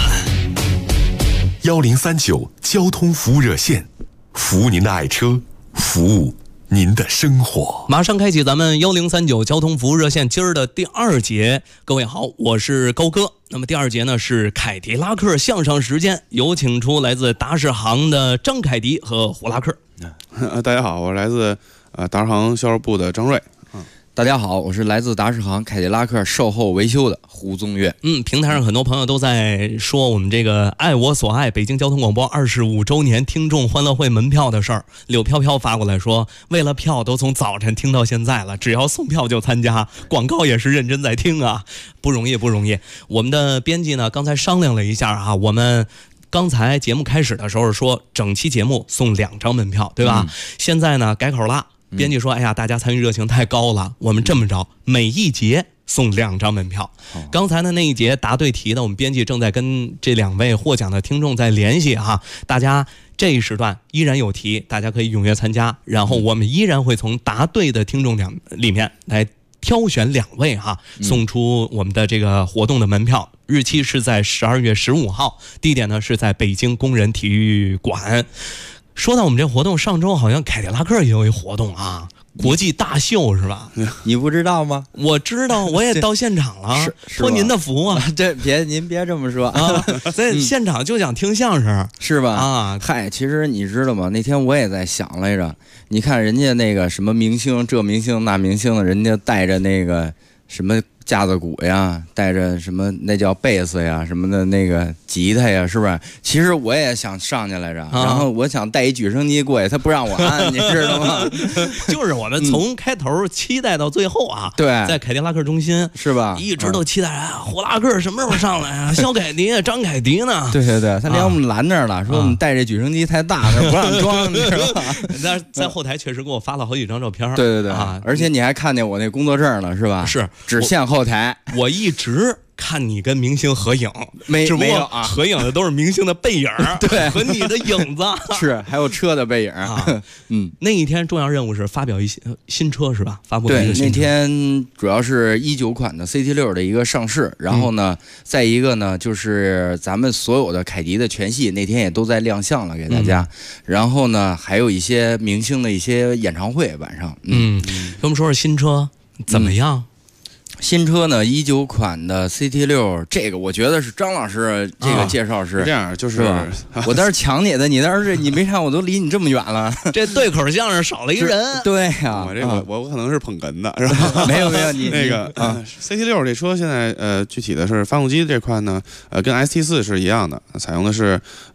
1039交通服务热线，服务您的爱车，服务您的生活。 马上开启咱们1039交通服务热线今儿的第2节。各位好，我是高哥。那么第2节呢是凯迪拉克相声时间，有请出来自达世行的张凯迪和胡拉克。 大家好，我是来自达世行销售部的张瑞。 大家好，我是来自达世行凯迪拉克售后维修的胡宗岳。 平台上很多朋友都在说我们这个爱我所爱北京交通广播25周年听众欢乐会门票的事儿。柳飘飘发过来说，为了票都从早晨听到现在了，只要送票就参加，广告也是认真在听啊，不容易不容易。我们的编辑呢刚才商量了一下啊，我们刚才节目开始的时候说整期节目送2张门票，对吧？现在呢改口了。编辑说：“哎呀，大家参与热情太高了，我们这么着，每一节送2张门票。刚才的那一节答对题的，我们编辑正在跟这2位获奖的听众在联系哈。大家这一时段依然有题，大家可以踊跃参加。然后我们依然会从答对的听众里面来挑选2位哈，送出我们的这个活动的门票。日期是在12月15号，地点呢是在北京工人体育馆。”说到我们这活动，上周好像凯迪拉克也有一活动啊，国际大秀是吧？ 你不知道吗？ 我知道，我也到现场了，托您的福啊！ 您别这么说啊， 在现场就想听相声是吧？ 啊， 嗨，其实你知道吗？那天我也在想来着，你看人家那个什么明星，这明星那明星的，人家带着那个什么架子鼓呀，带着什么那叫贝斯呀什么的那个吉他呀，是不是？其实我也想上去来着，然后我想带一举升机过去，他不让我按，你知道吗？ 就是我们从开头期待到最后啊， 对， 在凯迪拉克中心是吧？ 一直都期待胡拉克什么时候上来啊？肖凯迪、张凯迪呢？ 对对对，他连我们拦那儿了，说我们带这举升机太大，他不让装，你知道吧？ 但在后台确实给我发了好几张照片。 对对对啊，而且你还看见我那工作证了，是吧？ 是， 只限后台。 我一直看你跟明星合影， 没有啊？合影的都是明星的背影， 对， 和你的影子是，还有车的背影啊。 那一天重要任务是发表一些新车是吧？发布对，那天主要是19款的 CT6的一个上市，然后呢，再一个呢就是咱们所有的凯迪的全系那天也都在亮相了给大家，然后呢还有一些明星的一些演唱会晚上。 跟我们说说新车怎么样？ 新车呢，19款的 CT6，这个我觉得是张老师这个介绍是这样，就是我倒是抢你的，你倒是你没看我都离你这么远了， 这对口相声少了一人。 对呀， 我这个我可能是捧哏的，是吧？ 没有，你那个CT6这车现在具体的是发动机这块呢，跟 ST4 是一样的，采用的是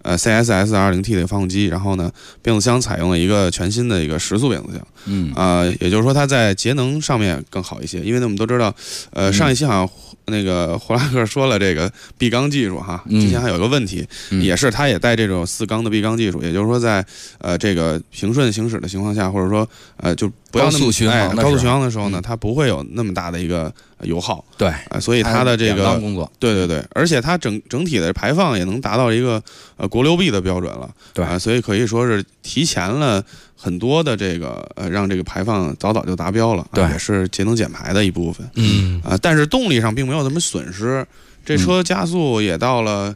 CSS 2.0T 的发动机，然后呢变速箱采用了一个全新的一个10速变速箱，也就是说它在节能上面更好一些，因为我们都知道。上一期好像那个胡拉克说了这个闭缸技术哈，之前还有个问题，也是他也带这种4缸的闭缸技术，也就是说在这个平顺行驶的情况下，或者说就不要那么高速巡航的时候呢，它不会有那么大的一个油耗。 对， 所以它的这个工作， 对，而且它整体的排放也能达到一个国6 B 的标准了。 对， 所以可以说是提前了很多的这个让这个排放早就达标了，也是节能减排的一部分。但是动力上并没有什么损失，这车加速也到了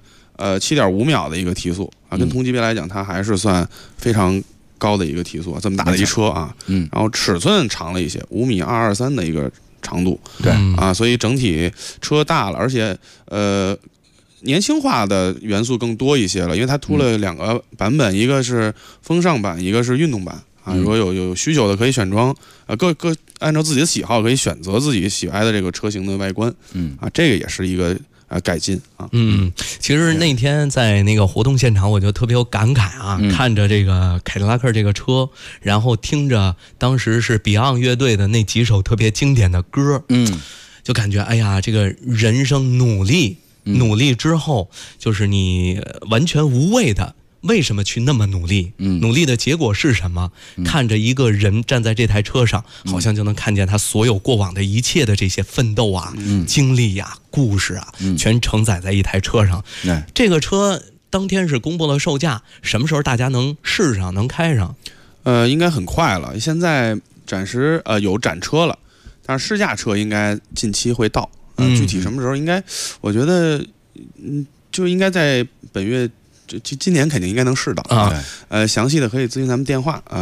7.5秒的一个提速啊，跟同级别来讲，它还是算非常高的一个提速，这么大的一车啊，然后尺寸长了一些，5.223米的一个长度， 对啊，所以整体车大了，而且年轻化的元素更多一些了，因为它出了2个版本，一个是风尚版，一个是运动版啊。如果有需求的可以选装，各按照自己的喜好可以选择自己喜爱的这个车型的外观，这个也是一个改进啊。 其实那天在那个活动现场，我就特别有感慨啊，看着这个凯迪拉克这个车，然后听着当时是 Beyond 乐队的那几首特别经典的歌，就感觉哎呀，这个人生努力之后，就是你完全无谓的。为什么去那么努力？努力的结果是什么？看着一个人站在这台车上，好像就能看见他所有过往的一切的这些奋斗啊、经历啊、故事啊，全承载在一台车上。这个车当天是公布了售价，什么时候大家能试上、能开上？ 应该很快了。现在暂时有展车了，但是试驾车应该近期会到。具体什么时候？应该我觉得，就应该在本月。今年肯定应该能试到啊。详细的可以咨询咱们电话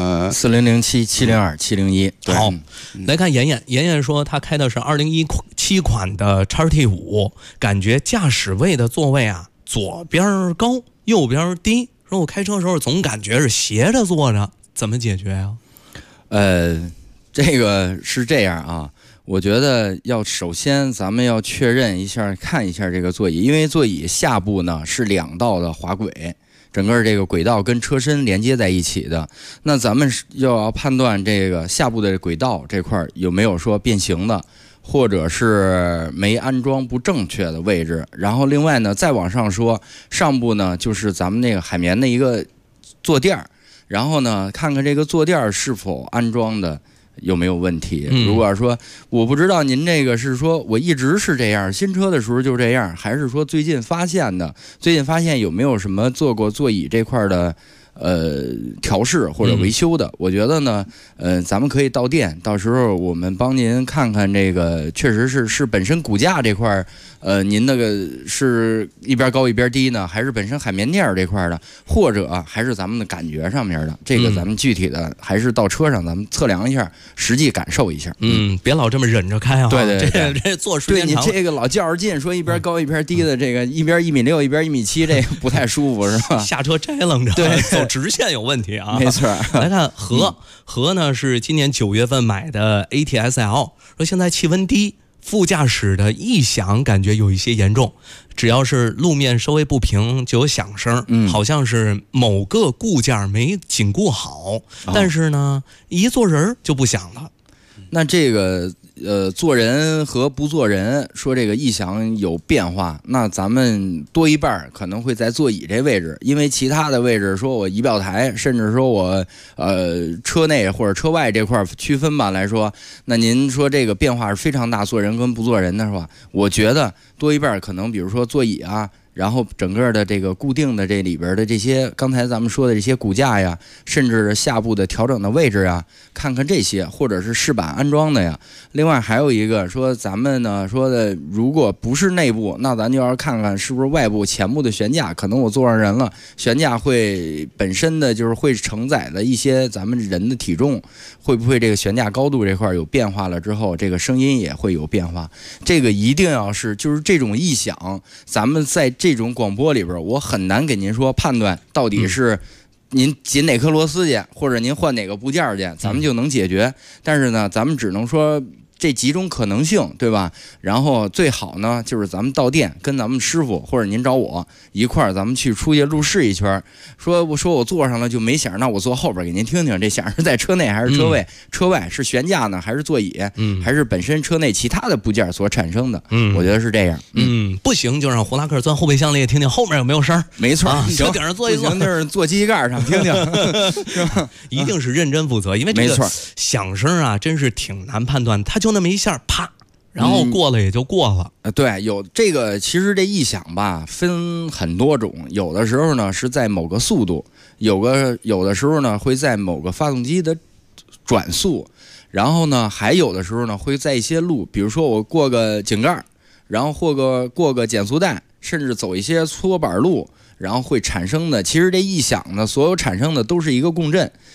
4007-702-701。 好，来看妍妍说她开的是2017款的 XT5，感觉驾驶位的座位啊左边高右边低，说我开车的时候总感觉是斜着坐着，怎么解决呀？ 这个是这样啊。我觉得首先咱们要确认一下，看一下这个座椅，因为座椅下部呢是2道的滑轨，整个这个轨道跟车身连接在一起的。那咱们要判断这个下部的轨道这块有没有说变形的，或者是没安装不正确的位置。然后另外呢，再往上说，上部呢就是咱们那个海绵的一个坐垫，然后呢看看这个坐垫是否安装的有没有问题。如果说我不知道您这个是说我一直是这样，新车的时候就这样，还是说最近发现有没有什么做过座椅这块的调试或者维修的。我觉得呢咱们可以到店，到时候我们帮您看看这个确实是本身骨架这块您那个是一边高一边低呢，还是本身海绵垫这块的，或者还是咱们的感觉上面的，这个咱们具体的还是到车上咱们测量一下，实际感受一下。 别老这么忍着开啊。 对， 这坐时间长， 对你这个老较着劲说一边高一边低的，这个一边1.6米一边1.7米，这个不太舒服是吧？ 下车摘楞着， 对， 走直线有问题啊。 没错。 来看和呢是今年9月份买的 ATS-L， 说现在气温低，副驾驶的异响感觉有一些严重，只要是路面稍微不平就有响声，好像是某个固件没紧固好，但是呢一坐人就不响了。 那这个做人和不做人，说这个异响有变化，那咱们多一半可能会在座椅这位置，因为其他的位置，说我仪表台，甚至说我车内或者车外这块区分吧来说，那您说这个变化是非常大，做人跟不做人的是吧？我觉得多一半可能，比如说座椅啊。然后整个的这个固定的这里边的这些刚才咱们说的这些骨架呀，甚至下部的调整的位置呀，看看这些，或者是饰板安装的呀。另外还有一个说咱们呢说的，如果不是内部，那咱就要看看是不是外部前部的悬架，可能我坐上人了，悬架会本身的就是会承载的一些咱们人的体重，会不会这个悬架高度这块有变化了之后，这个声音也会有变化。这个一定要是就是这种异响，咱们在这种广播里边，我很难给您说判断到底是您紧哪颗螺丝去，或者您换哪个部件去，咱们就能解决。但是呢，咱们只能说这几种可能性，对吧？然后最好呢，就是咱们到店跟咱们师傅或者您找我一块儿，咱们去出去路试一圈。说我坐上了就没响，那我坐后边给您听听，这响是在车内还是车外？车外是悬架呢，还是座椅？还是本身车内其他的部件所产生的？我觉得是这样。 不行就让胡拉克钻后备箱里听听后面有没有声。 没错， 车顶上坐一坐， 不行就是坐机盖上听听，是吧？ 一定是认真负责，因为这个响声啊，真是挺难判断，它就那么一下，啪。然后过了也就过了。 对，有这个，其实这异响吧分很多种，有的时候呢是在某个速度，有的时候呢会在某个发动机的转速，然后呢还有的时候呢会在一些路，比如说我过个井盖，然后过个减速带，甚至走一些搓板路，然后会产生的。其实这异响呢，所有产生的都是一个共振。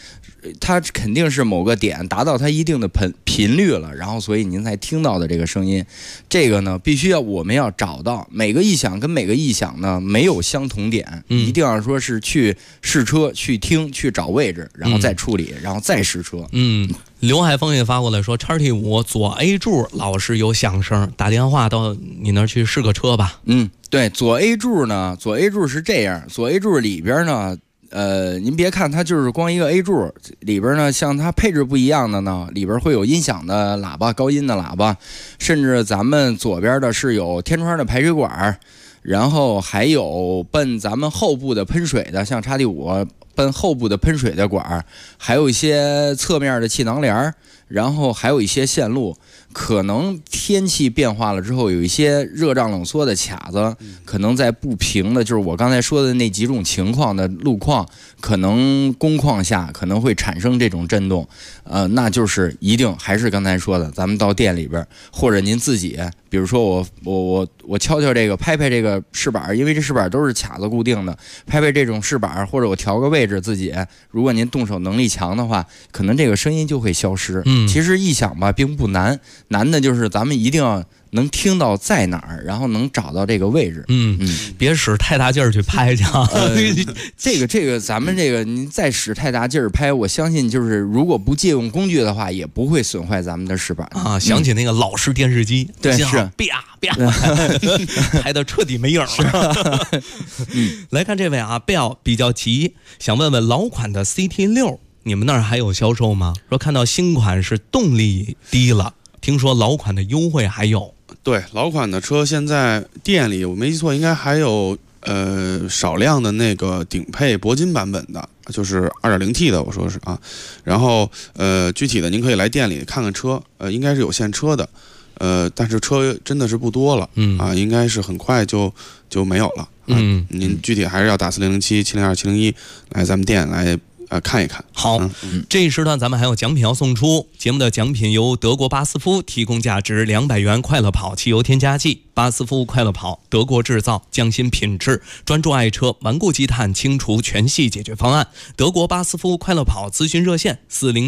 它肯定是某个点达到它一定的频率了，然后所以您才听到的这个声音。这个呢，必须我们要找到每个异响跟每个异响呢没有相同点，一定要说是去试车、去听、去找位置，然后再处理，然后再试车。 刘海峰也发过来说，XT5左 A 柱老是有响声，打电话到你那儿去试个车吧。 对，左 A 柱呢，左 A 柱是这样，左 A 柱里边呢，您别看它就是光一个 A 柱，里边呢，像它配置不一样的呢，里边会有音响的喇叭、高音的喇叭，甚至咱们左边的是有天窗的排水管，然后还有奔咱们后部的喷水的，像XT5奔后部的喷水的管，还有一些侧面的气囊帘，然后还有一些线路。可能天气变化了之后，有一些热胀冷缩的卡子，可能在不平的，就是我刚才说的那几种情况的路况，可能工况下可能会产生这种震动，那就是一定还是刚才说的，咱们到店里边，或者您自己，比如说我敲敲这个，拍拍这个饰板，因为这饰板都是卡子固定的，拍拍这种饰板，或者我调个位置自己，如果您动手能力强的话，可能这个声音就会消失。其实异响吧并不难。难的就是咱们一定要能听到在哪儿，然后能找到这个位置。 别使太大劲儿去拍去。 这个咱们这个您再使太大劲儿拍，我相信就是如果不借用工具的话，也不会损坏咱们的饰板啊。想起那个老式电视机， 对，是啪拍的彻底没影了。来看这位啊，Bell比较急，想问问老款的 CT6。你们那儿还有销售吗？说看到新款是动力低了，听说老款的优惠还有。 对，老款的车现在店里我没记错，应该还有少量的那个顶配铂金版本的，就是 2.0T 的，我说是啊。然后具体的您可以来店里看看车，应该是有现车的，但是车真的是不多了，应该是很快就没有了。您具体还是要打4007、702、701来咱们店来。看一看。 好，这一时段咱们还有奖品要送出。节目的奖品由德国巴斯夫提供价值200元快乐跑汽油添加剂。巴斯夫快乐跑，德国制造，匠心品质，专注爱车，顽固积碳清除全系解决方案。德国巴斯夫快乐跑咨询热线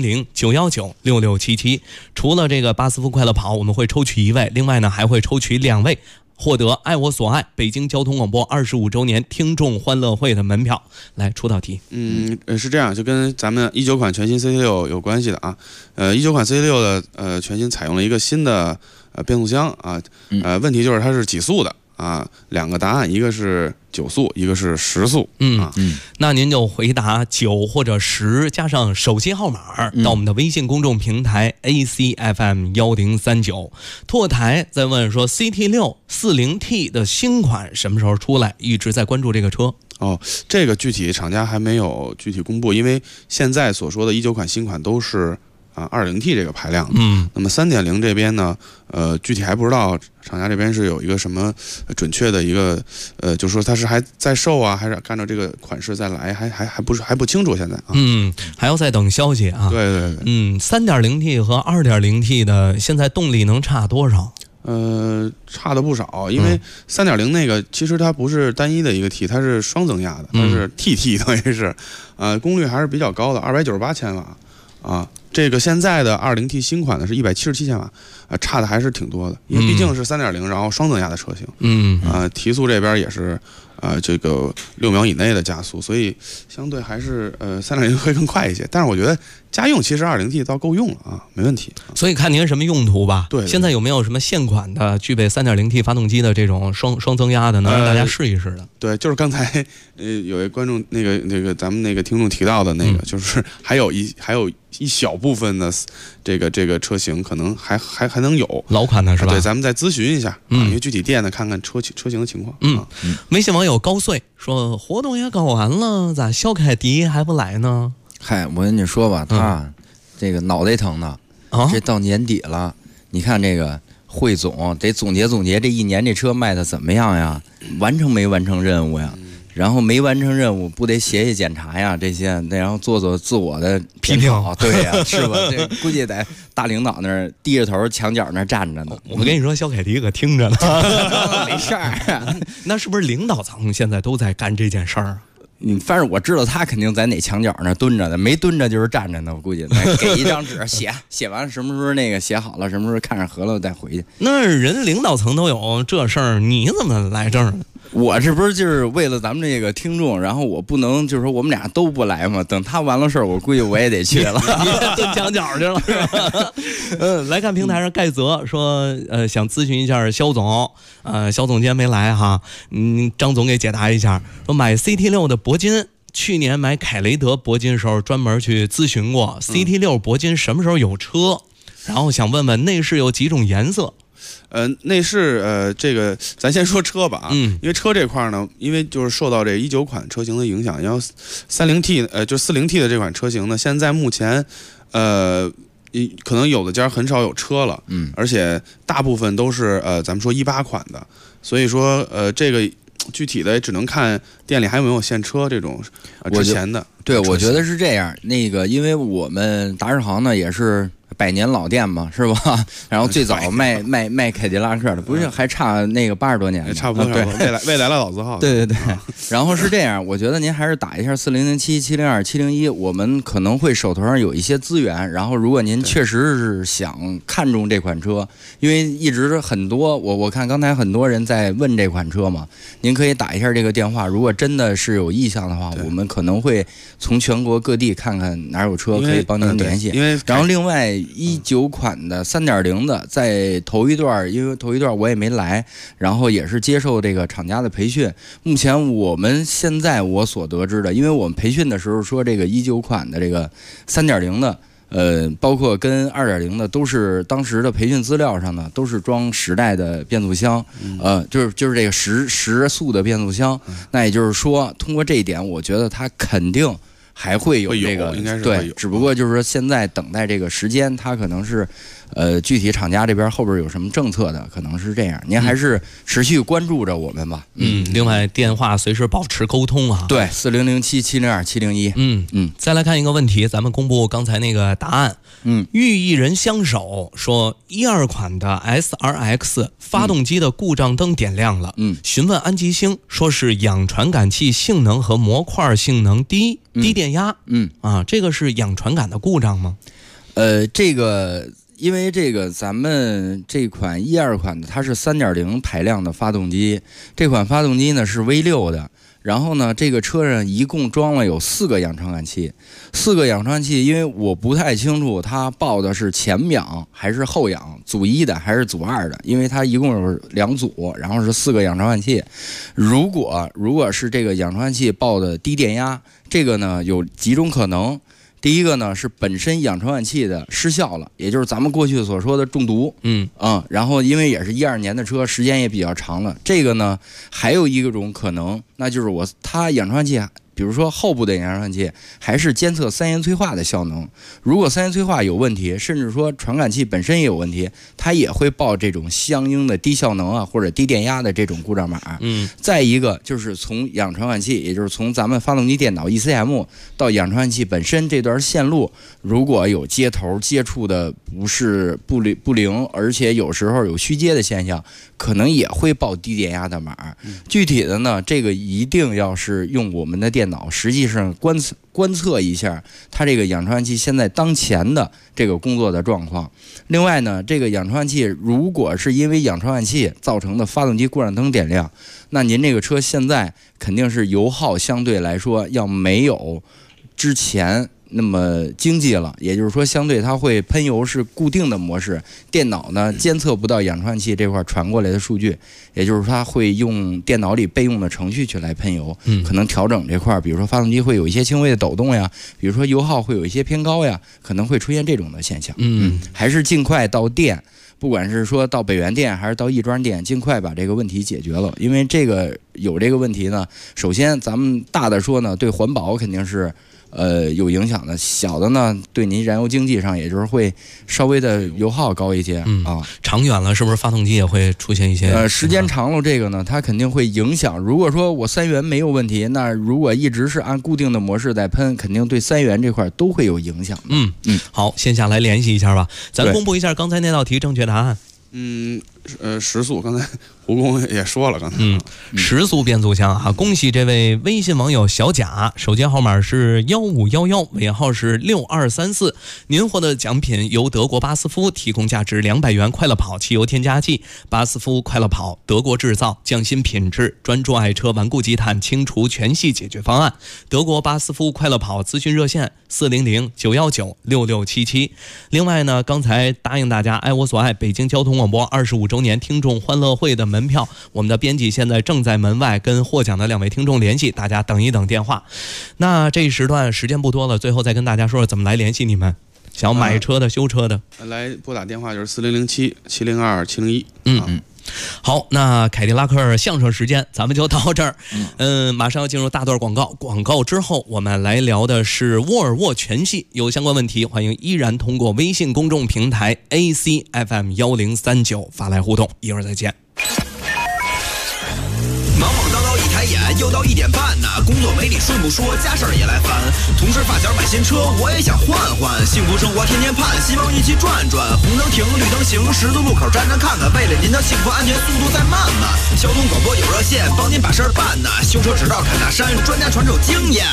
400-919-6677。除了这个巴斯夫快乐跑，我们会抽取1位，另外呢还会抽取2位。获得爱我所爱北京交通广播25周年听众欢乐会的门票。来出道题。 是这样，就跟咱们19款全新 CT6 有关系的啊。19款 CT6 的全新采用了一个新的变速箱啊。问题就是它是几速的啊？2个答案，一个是9速，一个是10速。 那您就回答9或者10，加上手机号码到我们的微信公众平台 ACFM1039。拓台在问说 CT6 40T 的新款什么时候出来？一直在关注这个车。 这个具体厂家还没有具体公布，因为现在所说的19款新款都是2.0T 这个排量的。那么 3.0 这边呢，具体还不知道厂家这边是有一个什么准确的一个就是说它是还在售啊，还是按照这个款式再来，还不清楚现在啊。 还要再等消息啊。 对。 3.0T 和 2.0T 的现在动力能差多少？ 差的不少，因为3.0那个其实它不是单一的一个 T， 它是双增压的，它是 TT 等于是，功率还是比较高的，298千瓦啊。这个现在的 2.0T 新款的是177千瓦，差的还是挺多的，因为毕竟是 3.0， 然后双增压的车型，提速这边也是这个6秒以内的加速，所以相对还是3.0会更快一些。但是我觉得家用其实 2.0T 倒够用了啊，没问题。 所以看您什么用途吧。 对， 现在有没有什么现款的具备 3.0T 发动机的这种双增压的，能让大家试一试的？ 对，就是刚才有位观众那个咱们那个听众提到的那个，就是还有一小部分的这个车型可能还能有老款的是吧？ 对，咱们再咨询一下，因为具体店呢看看车型的情况。 微信网友高穗说活动也搞完了，咋肖凯迪还不来呢？ 嗨，我跟你说吧，他这个脑袋疼呢，这到年底了，你看这个汇总得总结这一年这车卖的怎么样呀？完成没完成任务呀？然后没完成任务不得写检查呀，这些，然后做自我的批评， 对呀，是吧？这估计在大领导那儿低着头墙角那儿站着呢。 我跟你说，肖凯迪可听着呢， 没事儿。 那是不是领导层现在都在干这件事儿？ 反正我知道他肯定在哪墙角那蹲着的，没蹲着就是站着呢。我估计给一张纸写完什么时候那个写好了，什么时候看上合了再回去。 那人领导层都有这事儿，你怎么来这儿呢？ 我这不是就是为了咱们这个听众，然后我不能就是说我们俩都不来嘛。等他完了事儿，我估计我也得去了， 你也蹲墙角去了。来看平台上盖泽说，想咨询一下肖总，肖总今天没来哈，张总给解答一下，说买 CT6 的铂金。去年买凯雷德铂金时候专门去咨询过，CT6 铂金什么时候有车？然后想问问内饰有几种颜色？ 内饰这个咱先说车吧，因为车这块呢，因为就是受到这19款车型的影响，然后30T 就40T 的这款车型呢，现在目前可能有的家很少有车了，而且大部分都是咱们说18款的，所以说这个具体的也只能看店里还有没有现车这种之前的。 对，我觉得是这样。那个，因为我们达世行呢也是100年老店嘛，是吧？然后最早卖凯迪拉克的，不是还差那个80多年， 差不多。对，未来的老字号。 对。然后是这样，我觉得您还是打一下4007、702、701，我们可能会手头上有一些资源。然后，如果您确实是想看中这款车，因为一直很多我看刚才很多人在问这款车嘛，您可以打一下这个电话。如果真的是有意向的话，我们可能会从全国各地看看哪有车可以帮您联系。然后另外19款的3.0的，在头一段，因为头一段我也没来，然后也是接受这个厂家的培训。目前我们现在我所得知的，因为我们培训的时候说这个19款的这个3.0的。包括跟2.0的都是当时的培训资料上呢，都是装10代的变速箱，就是这个10速的变速箱。那也就是说，通过这一点，我觉得它肯定还会有这个， 应该是对，只不过就是说现在等待这个时间，它可能是。具体厂家这边后边有什么政策的，可能是这样。您还是持续关注着我们吧。 另外电话随时保持沟通啊。 对，4007、702、701。 再来看一个问题，咱们公布刚才那个答案。寓意人相守说，12款的 SRX 发动机的故障灯点亮了。询问安吉星，说是氧传感器性能和模块性能低电压。这个是氧传感的故障吗？ 这个。因为这个咱们这款12款的它是3.0排量的发动机，这款发动机呢是 V6的，然后呢这个车上一共装了有4个氧传感器，4个氧传感器，因为我不太清楚它报的是前氧还是后氧，组1的还是组2的，因为它一共有2组，然后是4个氧传感器。如果是这个氧传感器报的低电压，这个呢有几种可能。第一个呢是本身氧传感器的失效了，也就是咱们过去所说的中毒。然后因为也是12年的车，时间也比较长了。这个呢还有一种可能，那就是它氧传感器。比如说后部的氧传感器还是监测3元催化的效能，如果3元催化有问题，甚至说传感器本身也有问题，它也会报这种相应的低效能啊或者低电压的这种故障码。再一个就是从氧传感器，也就是从咱们发动机电脑 ECM 到氧传感器本身这段线路，如果有接头接触的不灵，而且有时候有虚接的现象，可能也会报低电压的码。具体的呢，这个一定要是用我们的电脑实际上观测一下它这个氧传感器现在当前的这个工作的状况。另外呢，这个氧传感器如果是因为氧传感器造成的发动机故障灯点亮，那您这个车现在肯定是油耗相对来说要没有之前那么经济了，也就是说相对它会喷油是固定的模式，电脑呢监测不到氧传感器这块传过来的数据，也就是它会用电脑里备用的程序去来喷油，可能调整这块，比如说发动机会有一些轻微的抖动呀，比如说油耗会有一些偏高呀，可能会出现这种的现象。还是尽快到店，不管是说到北原店还是到亦庄店，尽快把这个问题解决了。因为这个有这个问题呢，首先咱们大的说呢，对环保肯定是有影响的，小的呢对您燃油经济上也就是会稍微的油耗高一些。 长远了是不是发动机也会出现一些时间长了这个呢它肯定会影响。如果说我3元没有问题，那如果一直是按固定的模式在喷，肯定对3元这块都会有影响的。 好，线下来联系一下吧，咱公布一下刚才那道题正确答案。 时速，刚才胡工也说了，刚才时速变速箱啊！恭喜这位微信网友小贾，手机号码是1511，尾号是6234。您获得奖品由德国巴斯夫提供价值200元快乐跑汽油添加剂。巴斯夫快乐跑，德国制造，匠心品质，专注爱车顽固积碳清除全系解决方案。德国巴斯夫快乐跑咨询热线400-919-6677。另外呢，刚才答应大家爱我所爱北京交通广播25周年听众欢乐会的门票，我们的编辑现在正在门外跟获奖的2位听众联系，大家等一等电话。那这一时段时间不多了，最后再跟大家说说怎么来联系你们，想要买车的、修车的， 来拨打电话就是4007-702-701。 好，那凯迪拉克相声时间咱们就到这儿。马上要进入大段广告，广告之后我们来聊的是沃尔沃全系。有相关问题，欢迎依然通过微信公众平台 ACFM1039 发来互动。一会儿再见。 忙忙叨叨一抬眼，又到1点半呢。工作没理顺不说，家事儿也来烦。同事发小买新车，我也想换换。幸福生活天天盼，希望一起转转。红灯停，绿灯行，十字路口站站看看。为了您的幸福安全，速度再慢慢。交通广播有热线，帮您把事儿办呢。修车指导侃大山，专家传授经验。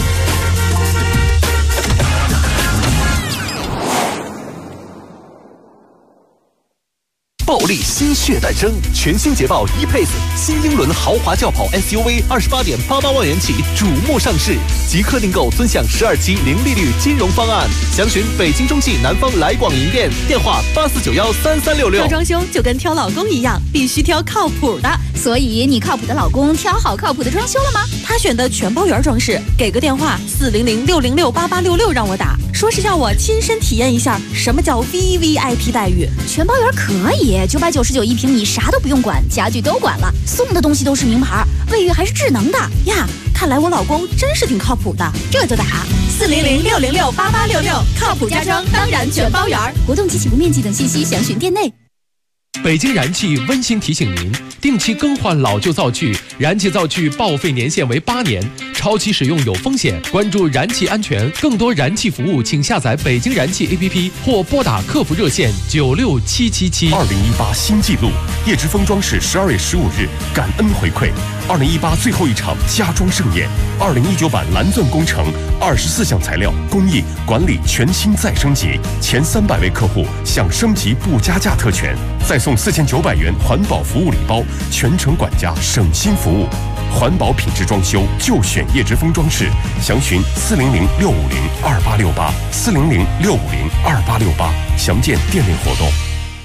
暴力新血诞生，全新捷豹 E-Pace 新英伦豪华轿跑 SUV 28.88万元起瞩目上市，即刻订购尊享12期零利率金融方案。详询北京中汽南方来广营店，电话84913366。 挑装修就跟挑老公一样，必须挑靠谱的。 所以你靠谱的老公挑好靠谱的装修了吗？ 他选的全包圆装饰，给个电话400-606-8866让我打，说是叫我亲身体验一下什么叫 VVIP 待遇。 全包圆可以，999一平米，啥都不用管，家具都管了，送的东西都是名牌，卫浴还是智能的呀。看来我老公真是挺靠谱的，这就打400-606-8866，靠谱家装当然全包圆。 活动及起步面积等信息详询店内。 北京燃气温馨提醒您，定期更换老旧灶具，燃气灶具报废年限为8年，超期使用有风险，关注燃气安全。更多燃气服务请下载北京燃气 APP 或拨打客服热线96777。 2018新纪录，叶之峰装饰12月15日感恩回馈2018最后一场家装盛宴，2019版蓝钻工程24项材料工艺管理全新再升级，前300位客户享升级不加价特权，再送4900元环保服务礼包，全程管家省心服务，环保品质装修就选叶之峰装饰，详询400-650-2868，400-650-2868，详见店内活动。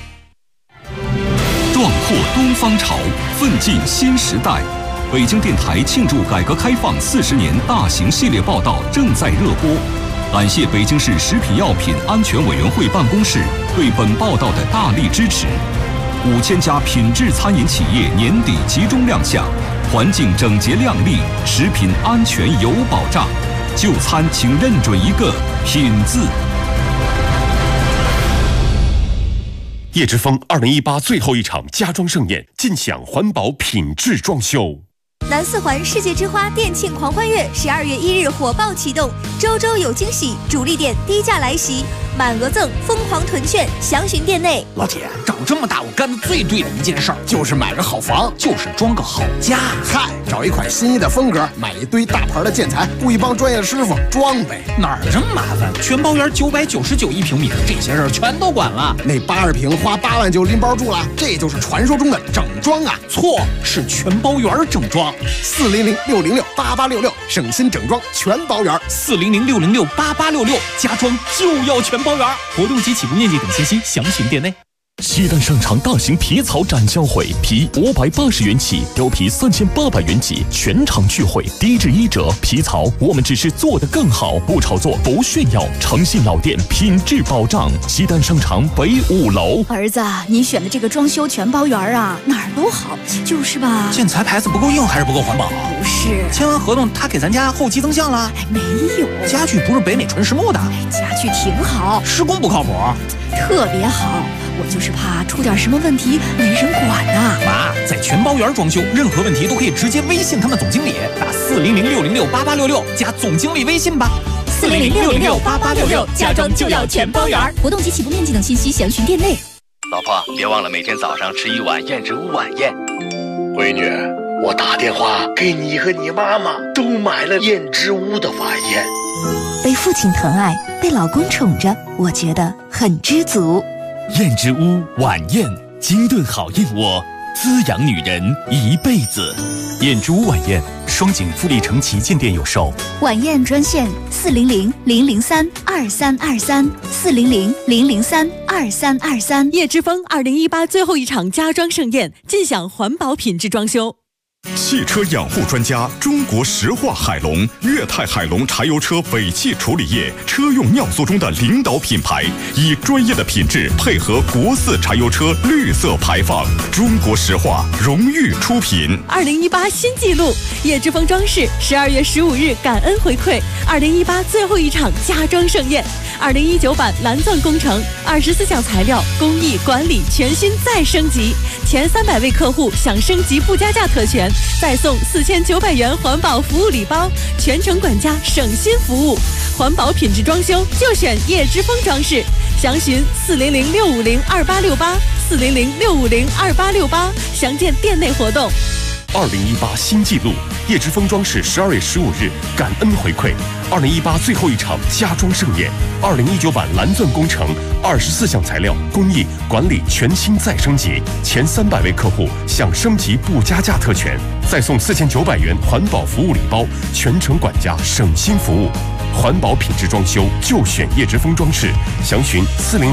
壮阔东方潮，奋进新时代。北京电台庆祝改革开放40年大型系列报道正在热播，感谢北京市食品药品安全委员会办公室对本报道的大力支持。5000家品质餐饮企业年底集中亮相，环境整洁亮丽，食品安全有保障。就餐请认准一个品字。 叶之峰2018最后一场家装盛宴，尽享环保品质装修。 南四环世界之花店庆狂欢月12月1日火爆启动，周周有惊喜，主力店低价来袭，满额赠，疯狂囤券，详询店内。 老铁，长这么大我干的最对的一件事儿就是买个好房，就是装个好家。 嗨，找一款心仪的风格，买一堆大牌的建材，雇一帮专业的师傅装呗。 哪儿这么麻烦？全包圆999一平米，这些事儿全都管了。 那80平花8万就拎包住了，这就是传说中的整装啊！ 错，是全包圆整装。 400-606-8866，省心整装全包圆。 400-606-8866，家装就要全包圆。活动及起步面积等信息详询店内。 西单商场大型皮草展销会，皮580元起，貂皮3800元起，全场聚会，低至1折。皮草我们只是做得更好，不炒作，不炫耀，诚信老店，品质保障。西单商场北5楼。 儿子，你选的这个装修全包圆啊，哪儿都好，就是吧？ 建材牌子不够硬还是不够环保？ 不是， 签完合同他给咱家后期增项了？ 没有， 家具不是北美纯实木的。 家具挺好， 施工不靠谱， 特别好。我就是怕出点什么问题没人管呐。 妈，在全包圆装修，任何问题都可以直接微信他们总经理，打400-606-8866加总经理微信吧。 400-606-8866，家装就要全包圆。活动及起步面积等信息详询店内。 老婆，别忘了每天早上吃1碗燕之屋晚宴。 闺女，我打电话给你和你妈妈都买了燕之屋的晚宴。 被父亲疼爱，被老公宠着，我觉得很知足。 燕之屋晚宴，精炖好燕窝，滋养女人一辈子。燕之屋晚宴，双井富力城旗舰店有售。 晚宴专线400-003-2323，400-003-2323。 叶之峰2018最后一场家装盛宴，尽享环保品质装修。 汽车养护专家中国石化海龙，粤泰海龙柴油车尾气处理液车用尿素中的领导品牌，以专业的品质配合国4柴油车绿色排放。中国石化荣誉出品。 2018新纪录，叶之峰装饰12月15日感恩回馈2018最后一场家装盛宴。2019版蓝钻工程24项材料工艺管理全新再升级，前300位客户享升级不加价特权，再送4900元环保服务礼包，全程管家省心服务。环保品质装修就选叶之峰装饰，详询400-650-2868，400-650-2868，详见店内活动。 2018新纪录，叶之峰装饰12月15日感恩回馈2018最后一场家装盛宴。2019版蓝钻工程24项材料工艺管理全新再升级，前300位客户享升级不加价特权，再送4900元环保服务礼包，全程管家省心服务。环保品质装修就选叶之峰装饰，详询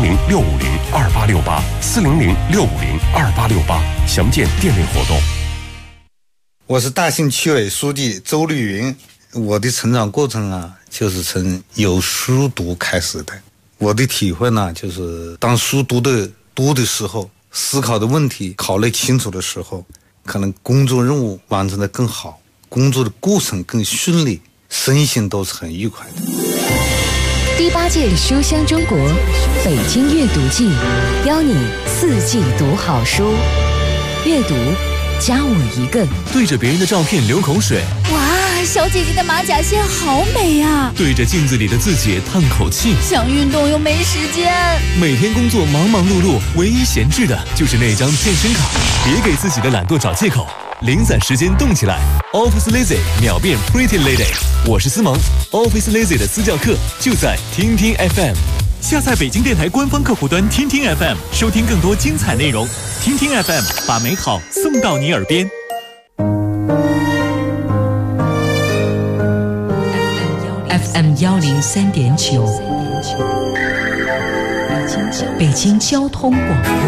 400-650-2868，400-650-2868，详见店内活动。 我是大兴区委书记周绿云，我的成长过程啊，就是从有书读开始的。我的体会呢，就是当书读的时候，思考的问题考虑清楚的时候，可能工作任务完成的更好，工作的过程更顺利，身心都是很愉快的。 第8届书香中国北京阅读季，邀你4季读好书，阅读加我一个。 对着别人的照片流口水， 哇，小姐姐的马甲线好美啊！ 对着镜子里的自己叹口气， 想运动又没时间。 每天工作忙忙碌碌，唯一闲置的就是那张健身卡。别给自己的懒惰找借口，零散时间动起来。Office Lazy 秒变 Pretty Lady， 我是思萌。Office Lazy 的私教课就在听听 FM。 下载北京电台官方客户端听听 FM， 收听更多精彩内容。听听 FM， 把美好送到你耳边。 FM 103.9，北京交通广播，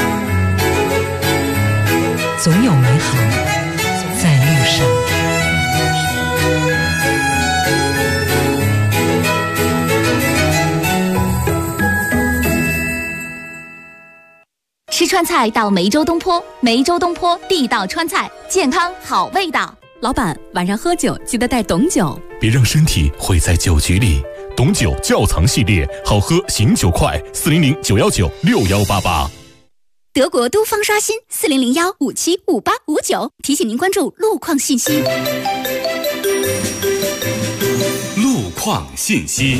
总有美好在路上。 吃川菜到梅州东坡，梅州东坡地道川菜，健康好味道。 老板，晚上喝酒记得带董酒， 别让身体毁在酒局里。董酒窖藏系列，好喝醒酒快，400-919-6188。 德国都方刷新400-157-5859，提醒您关注路况信息。 路况信息。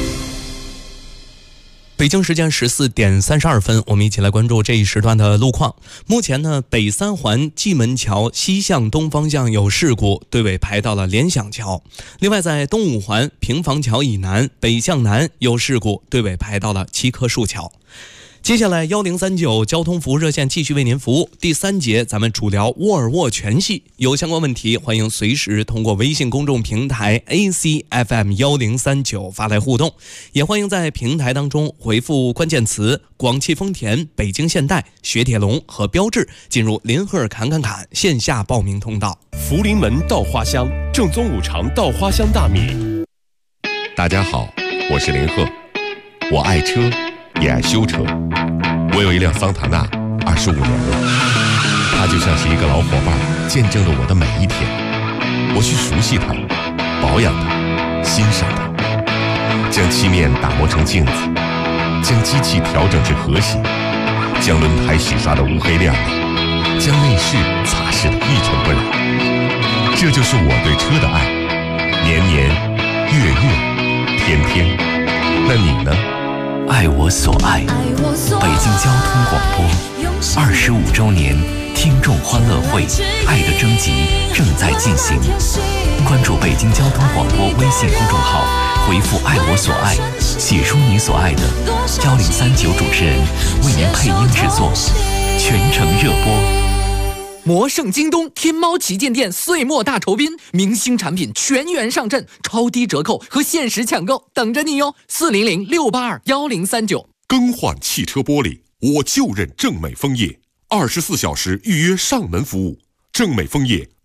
北京时间14点32分，我们一起来关注这一时段的路况。目前呢，北3环蓟门桥西向东方向有事故，队尾排到了联想桥。另外，在东5环平房桥以南北向南有事故，队尾排到了7棵树桥。接下来1039交通服务热线继续为您服务。第3节咱们主聊沃尔沃全系，有相关问题欢迎随时通过微信公众平台 ACFM1039 发来互动，也欢迎在平台当中回复关键词广汽丰田、北京现代、雪铁龙和标致，进入林赫侃线下报名通道。 福临门稻花香，正宗5常稻花香大米。大家好，我是林赫，我爱车也爱修车。我有一辆桑塔纳25年了，它就像是一个老伙伴，见证了我的每一天。我去熟悉它，保养它，欣赏它，将漆面打磨成镜子，将机器调整至和谐，将轮胎洗刷得乌黑亮丽，将内饰擦拭得一尘不染。这就是我对车的爱，年年月月天天。那你呢？ 爱我所爱，北京交通广播25周年听众欢乐会爱的征集正在进行，关注北京交通广播微信公众号，回复爱我所爱，写出你所爱的，1039主持人为您配音制作，全程热播。 魔圣京东天猫旗舰店岁末大酬宾，明星产品全员上阵，超低折扣和限时抢购等着你哟！400-682-1039。 更换汽车玻璃，我就认正美枫叶，24小时预约上门服务。正美枫叶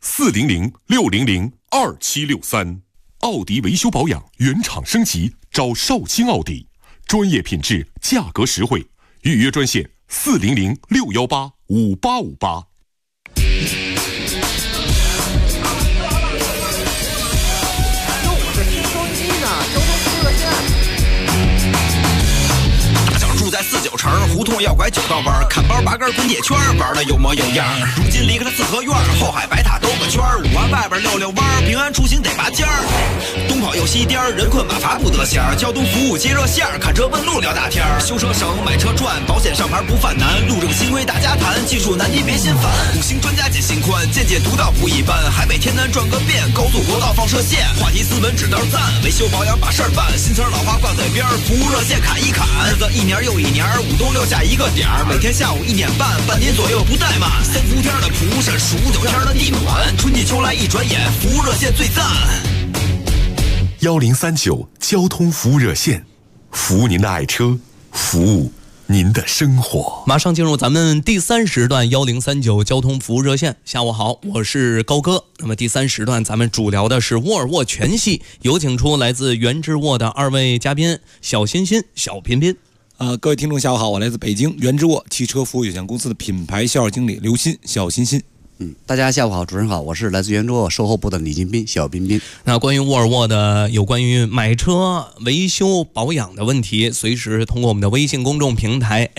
400-600-2763。奥迪维修保养原厂升级，找少卿奥迪，专业品质，价格实惠。预约专线400-618-5858。 住在49城胡同要拐9道弯，看包拔根滚铁圈，玩的有模有样。如今离开了四合院，后海白塔兜个圈，5环外边溜溜弯，平安出行得拔尖儿。东跑右西颠，人困马乏不得闲儿。交通服务接热线，看车问路聊大天儿。修车省，买车赚，保险上牌不犯难。路政新规大家谈，技术难题别心烦。5星专家解心宽，见解独到不一般。海北天南转个遍，高速国道放射线。话题斯文指道赞，维修保养把事儿办。新词老话挂嘴边，服务热线砍一砍。日子一年又一年，5东6下一个点儿，每天下午1点半，半年左右不怠慢。3伏天的蒲扇，数9天的地暖，春季秋来一转眼，服务热线最赞。 1039交通服务热线，服务您的爱车，服务您的生活。 马上进入咱们第3时段1039交通服务热线。下午好，我是高哥。那么第3时段咱们主聊的是沃尔沃全系，有请出来自原之沃的2位嘉宾，小欣欣、小彬彬。 各位听众下午好，我来自北京原之沃汽车服务有限公司的品牌销售经理刘鑫，小欣欣。 大家下午好，主持人好，我是来自原之沃售后部的李金斌，小彬彬。 那关于沃尔沃的有关于买车维修保养的问题，随时通过我们的微信公众平台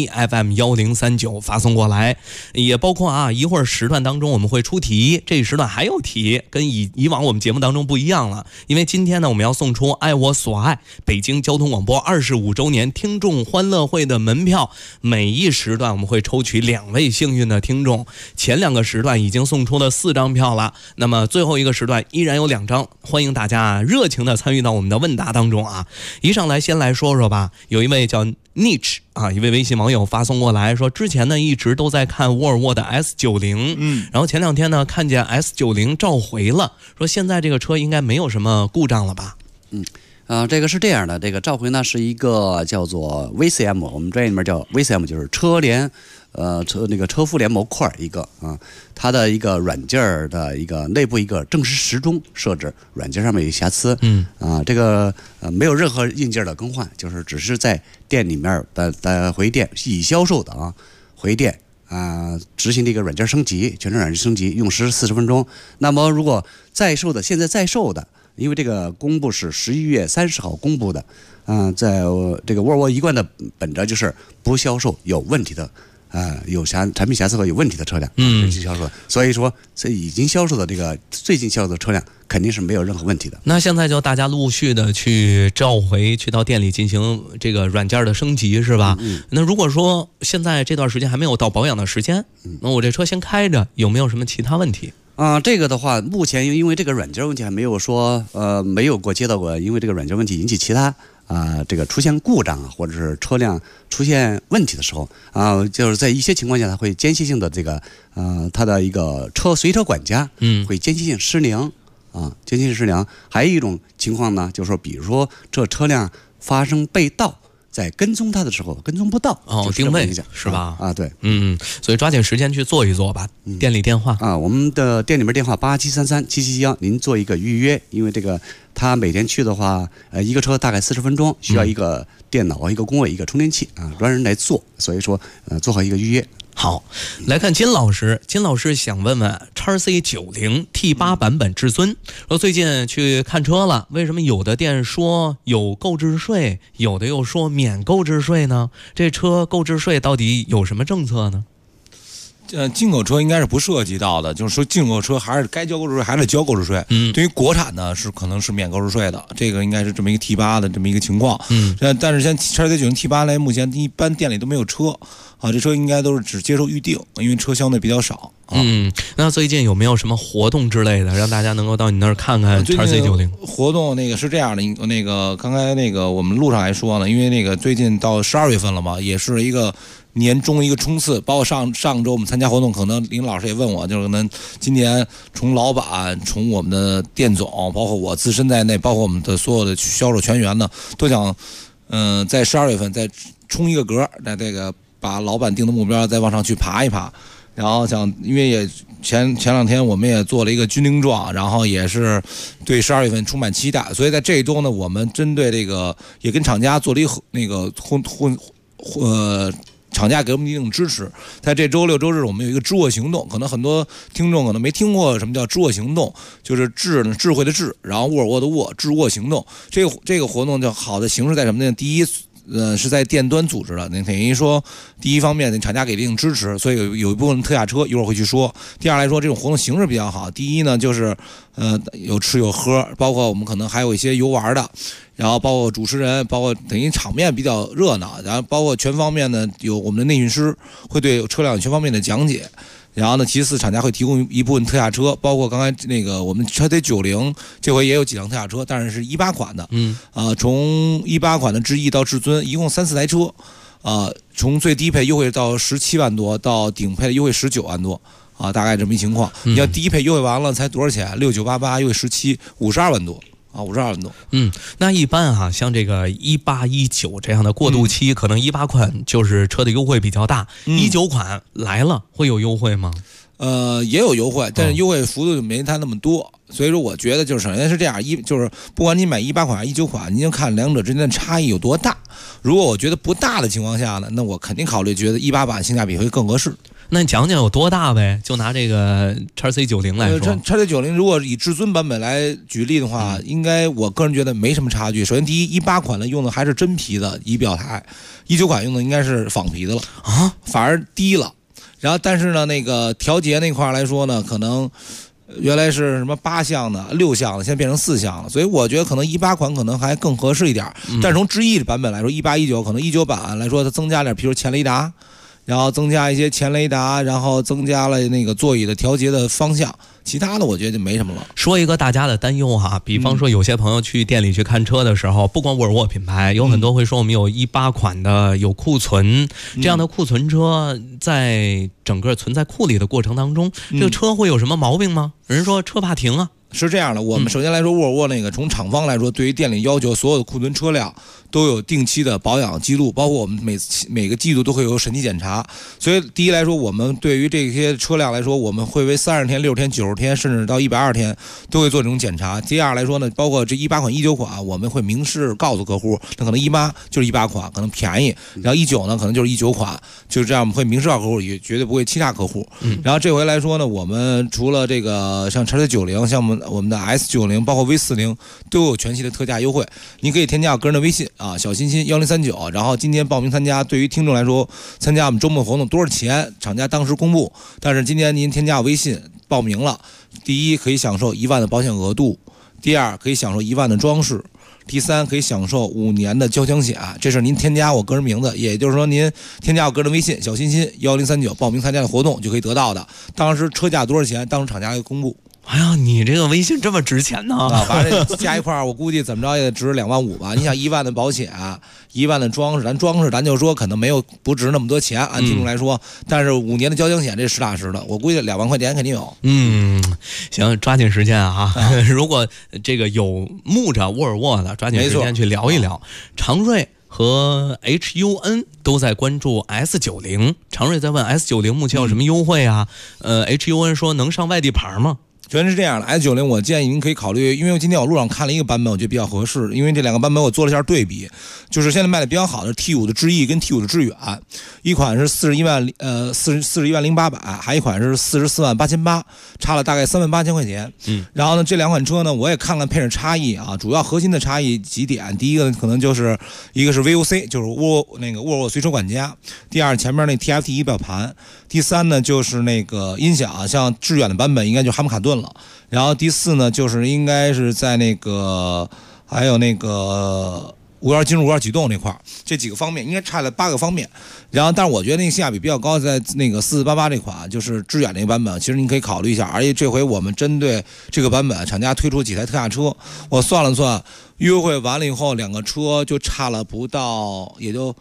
ACFM1039 发送过来，也包括一会儿时段当中我们会出题，这一时段还有题，跟以往我们节目当中不一样了，因为今天呢我们要送出爱我所爱北京交通广播25周年听众欢乐会的门票，每一时段我们会抽取2位幸运的听众，前2个时段已经送出了4张票了，那么最后一个时段依然有2张，欢迎大家热情的参与到我们的问答当中啊！一上来先来说说吧，有一位叫 Niche 一位微信网友发送过来说，之前呢一直都在看沃尔沃的 S90，然后前2天呢看见 S90 召回了，说现在这个车应该没有什么故障了吧？ 这个是这样的，这个召回呢是一个叫做 VCM， 我们专业里面叫 VCM， 就是车联车副联模块一个它的一个软件的一个内部一个正时时钟设置，软件上面有瑕疵，这个没有任何硬件的更换，就是只是在店里面的回电已销售的回电执行的一个软件升级，全程软件升级，用时40分钟。那么如果现在在售的，因为这个公布是11月30号公布的，在这个沃尔沃一贯的本着就是不销售有问题的。有产品瑕疵和有问题的车辆，销售的，所以说这已经销售的这个最近销售的车辆肯定是没有任何问题的。 那现在就大家陆续的去召回，去到店里进行这个软件的升级，是吧？那如果说现在这段时间还没有到保养的时间，那我这车先开着，有没有什么其他问题？ 这个的话，目前因为这个软件问题还没有说没有接到过，因为这个软件问题引起其他这个出现故障或者是车辆出现问题的时候就是在一些情况下，它会间歇性的这个它的一个随车管家会间歇性失灵间歇性失灵。还有一种情况呢，就是说，比如说这车辆发生被盗，在跟踪它的时候跟踪不到定位是吧？ 对， 所以抓紧时间去做一做吧。店里电话我们的店里面电话87337771，您做一个预约，因为这个他每天去的话，一个车大概40分钟，需要一个电脑、一个工位、一个充电器专人来做，所以说做好一个预约。 好，来看金老师。金老师想问问 XC90 T8 版本至尊，说最近去看车了，为什么有的店说有购置税，有的又说免购置税呢？这车购置税到底有什么政策呢？ 进口车应该是不涉及到的，就是说进口车还是该交购置税还得交购置税。对于国产呢是可能是免购置税的，这个应该是这么一个 T8的这么一个情况。但是像叉 C90 T8 来，目前一般店里都没有车啊，这车应该都是只接受预定，因为车相对比较少。 那最近有没有什么活动之类的，让大家能够到你那儿看看叉 C90？ 活动那个是这样的，那个刚才那个我们路上还说呢，因为那个最近到12月份了嘛，也是一个年终一个冲刺，包括上周我们参加活动，可能林老师也问我，就是可能今年从老板、从我们的店总，包括我自身在内，包括我们的所有的销售全员呢，都想在12月份再冲一个格，在这个把老板定的目标再往上去爬一爬。然后因为也前两天我们也做了一个军令状，然后也是对12月份充满期待，所以在这一周呢，我们针对这个也跟厂家做了一个那个厂家给我们一定支持，在这周六周日我们有一个知握行动，可能很多听众可能没听过什么叫知握行动，就是智慧的智，然后沃尔沃的沃，知握行动。这个活动就好的形式在什么呢？第一。是在店端组织的，那等于说，第一方面，厂家给一定支持，所以有一部分特价车，一会儿会去说。第二来说，这种活动形式比较好。第一呢，就是有吃有喝，包括我们可能还有一些游玩的，然后包括主持人，包括等于场面比较热闹，然后包括全方面呢，有我们的内训师会对车辆全方面的讲解。然后呢，其次厂家会提供一部分特价车，包括刚才那个我们车队90这回也有几辆特价车，但是18款的，从18款的智逸到至尊，一共3-4台车，从最低配优惠到17万多，到顶配的优惠19万多，大概这么一情况。你要低配优惠完了才多少钱？6988优惠17，52万多。52万多。 那一般像这个18、19这样的过渡期，可能18款就是车的优惠比较大，19款来了会有优惠吗？ 也有优惠，但是优惠幅度就没它那么多。所以说，我觉得就是首先是这样，就是不管你买18款还是19款，您就看两者之间的差异有多大。如果我觉得不大的情况下呢，那我肯定考虑觉得18版性价比会更合适。 那你讲讲有多大呗？就拿这个叉 C90 来说， 叉 C90 如果以至尊版本来举例的话，应该我个人觉得没什么差距。首先，第一，18款的用的还是真皮的仪表台，19款用的应该是仿皮的了反而低了。然后，但是呢，那个调节那块来说呢，可能原来是什么8项的、6项的，现在变成4项了。所以我觉得可能18款可能还更合适一点。但是从智逸的版本来说，18、19可能19版来说，它增加点，比如前雷达。然后增加一些前雷达，然后增加了那个座椅的调节的方向，其他的我觉得就没什么了。 说一个大家的担忧比方说有些朋友去店里去看车的时候，不光沃尔沃品牌，有很多会说我们有18款的有库存，这样的库存车在整个存在库里的过程当中，这个车会有什么毛病吗？人说车怕停是这样的，我们首先来说，沃尔沃那个从厂方来说，对于店里要求，所有的库存车辆都有定期的保养记录，包括我们每个季度都会有审计检查。所以第一来说，我们对于这些车辆来说，我们会为30天、60天、90天，甚至到120天都会做这种检查。第二来说呢，包括这18款、19款，我们会明示告诉客户，那可能18就是18款，可能便宜，然后19呢可能就是19款，就是这样，我们会明示到客户，也绝对不会欺诈客户。然后这回来说呢，我们除了这个像叉 C90，像我们的 S90， 包括 V40都有全系的特价优惠。您可以添加我个人的微信小欣欣1039，然后今天报名参加。对于听众来说，参加我们周末活动多少钱？厂家当时公布，但是今天您添加我微信报名了，第一可以享受1万的保险额度，第二可以享受1万的装饰。第三，可以享受5年的交强险，这是您添加我个人名字，也就是说您添加我个人微信小欣欣1039报名参加的活动就可以得到的。当时车价多少钱？当时厂家会公布。 哎呀，你这个微信这么值钱呢？ 反正加一块我估计怎么着也得值2万5吧。你想1万的保险，1万的装饰，咱就说可能不值那么多钱，按听众来说。但是5年的交强险这实打实的，我估计2万块钱肯定有。 行，抓紧时间如果这个有慕着沃尔沃的，抓紧时间去聊一聊。长瑞和 HUN 都在关注 S90， 长瑞在问 S90 目前有什么优惠HUN 说能上外地牌吗？ 首先是这样的 ，S90 我建议您可以考虑，因为今天我路上看了一个版本，我觉得比较合适，因为这两个版本我做了一下对比，就是现在卖的比较好的 T5 的智逸跟 T5 的致远，一款是41.08万，还有一款是44.88万，差了大概38000块钱。然后呢，这两款车呢，我也看看配置差异啊，主要核心的差异几点，第一个可能就是一个是 VOC， 就是沃尔沃随车管家，第二前面那 TFT 仪表盘，第三呢就是那个音响，像致远的版本应该就哈姆卡顿了，然后第四呢就是应该是在那个还有那个无钥进入无钥启动那块，这几个方面应该差了8个方面。然后但是我觉得那个性价比比较高，在那个4488这款就是致远那个版本，其实您可以考虑一下。而且这回我们针对这个版本，厂家推出几台特价车，我算了算，优惠完了以后两个车就差了不到也就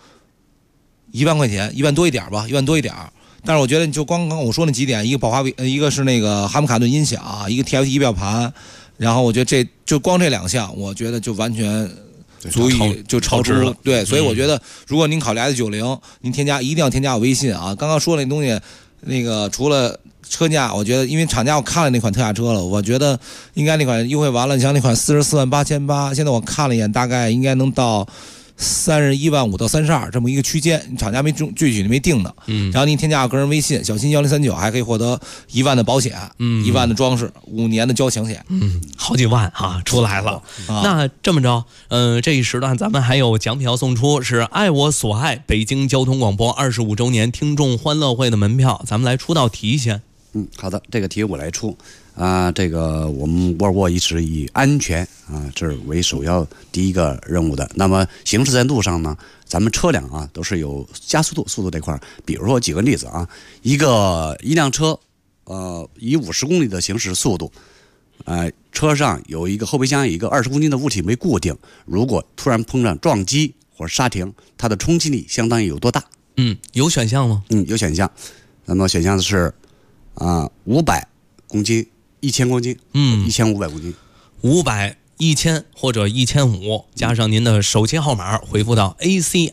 1万块钱，1万多一点吧，1万多一点。但是我觉得就刚刚我说那几点，一个宝华一个是那个哈姆卡顿音响，一个 TFT 仪表盘，然后我觉得这就光这2项，我觉得就完全足以就超出了。对，所以我觉得如果您考虑 S90，您一定要添加我微信啊。刚刚说那东西，那个除了车价，我觉得因为厂家我看了那款特价车了，我觉得应该那款优惠完了，像那款44.88万，现在我看了一眼，大概应该能到31.5万到32这么一个区间，厂家具体没定的。然后您添加我个人微信小新1039，还可以获得1万的保险，1万的装饰，5年的交强险。 好几万啊，出来了。那这么着，这一时段咱们还有奖品要送出，是爱我所爱北京交通广播25周年听众欢乐会的门票，咱们来出道题先。 好的，这个题我来出。这个我们沃尔沃一直以安全这是为首要第一个任务的。那么行驶在路上呢，咱们车辆都是有加速度、速度这块。比如说举个例子一辆车以50公里的行驶速度，车上有一个后备箱有一个20公斤的物体为固定，如果突然碰上撞击或者刹停，它的冲击力相当于有多大？ 有选项吗？ 有选项。那么选项是500公斤、1000公斤、1500公斤、 500、1000或者1500，加上您的手机号码，回复到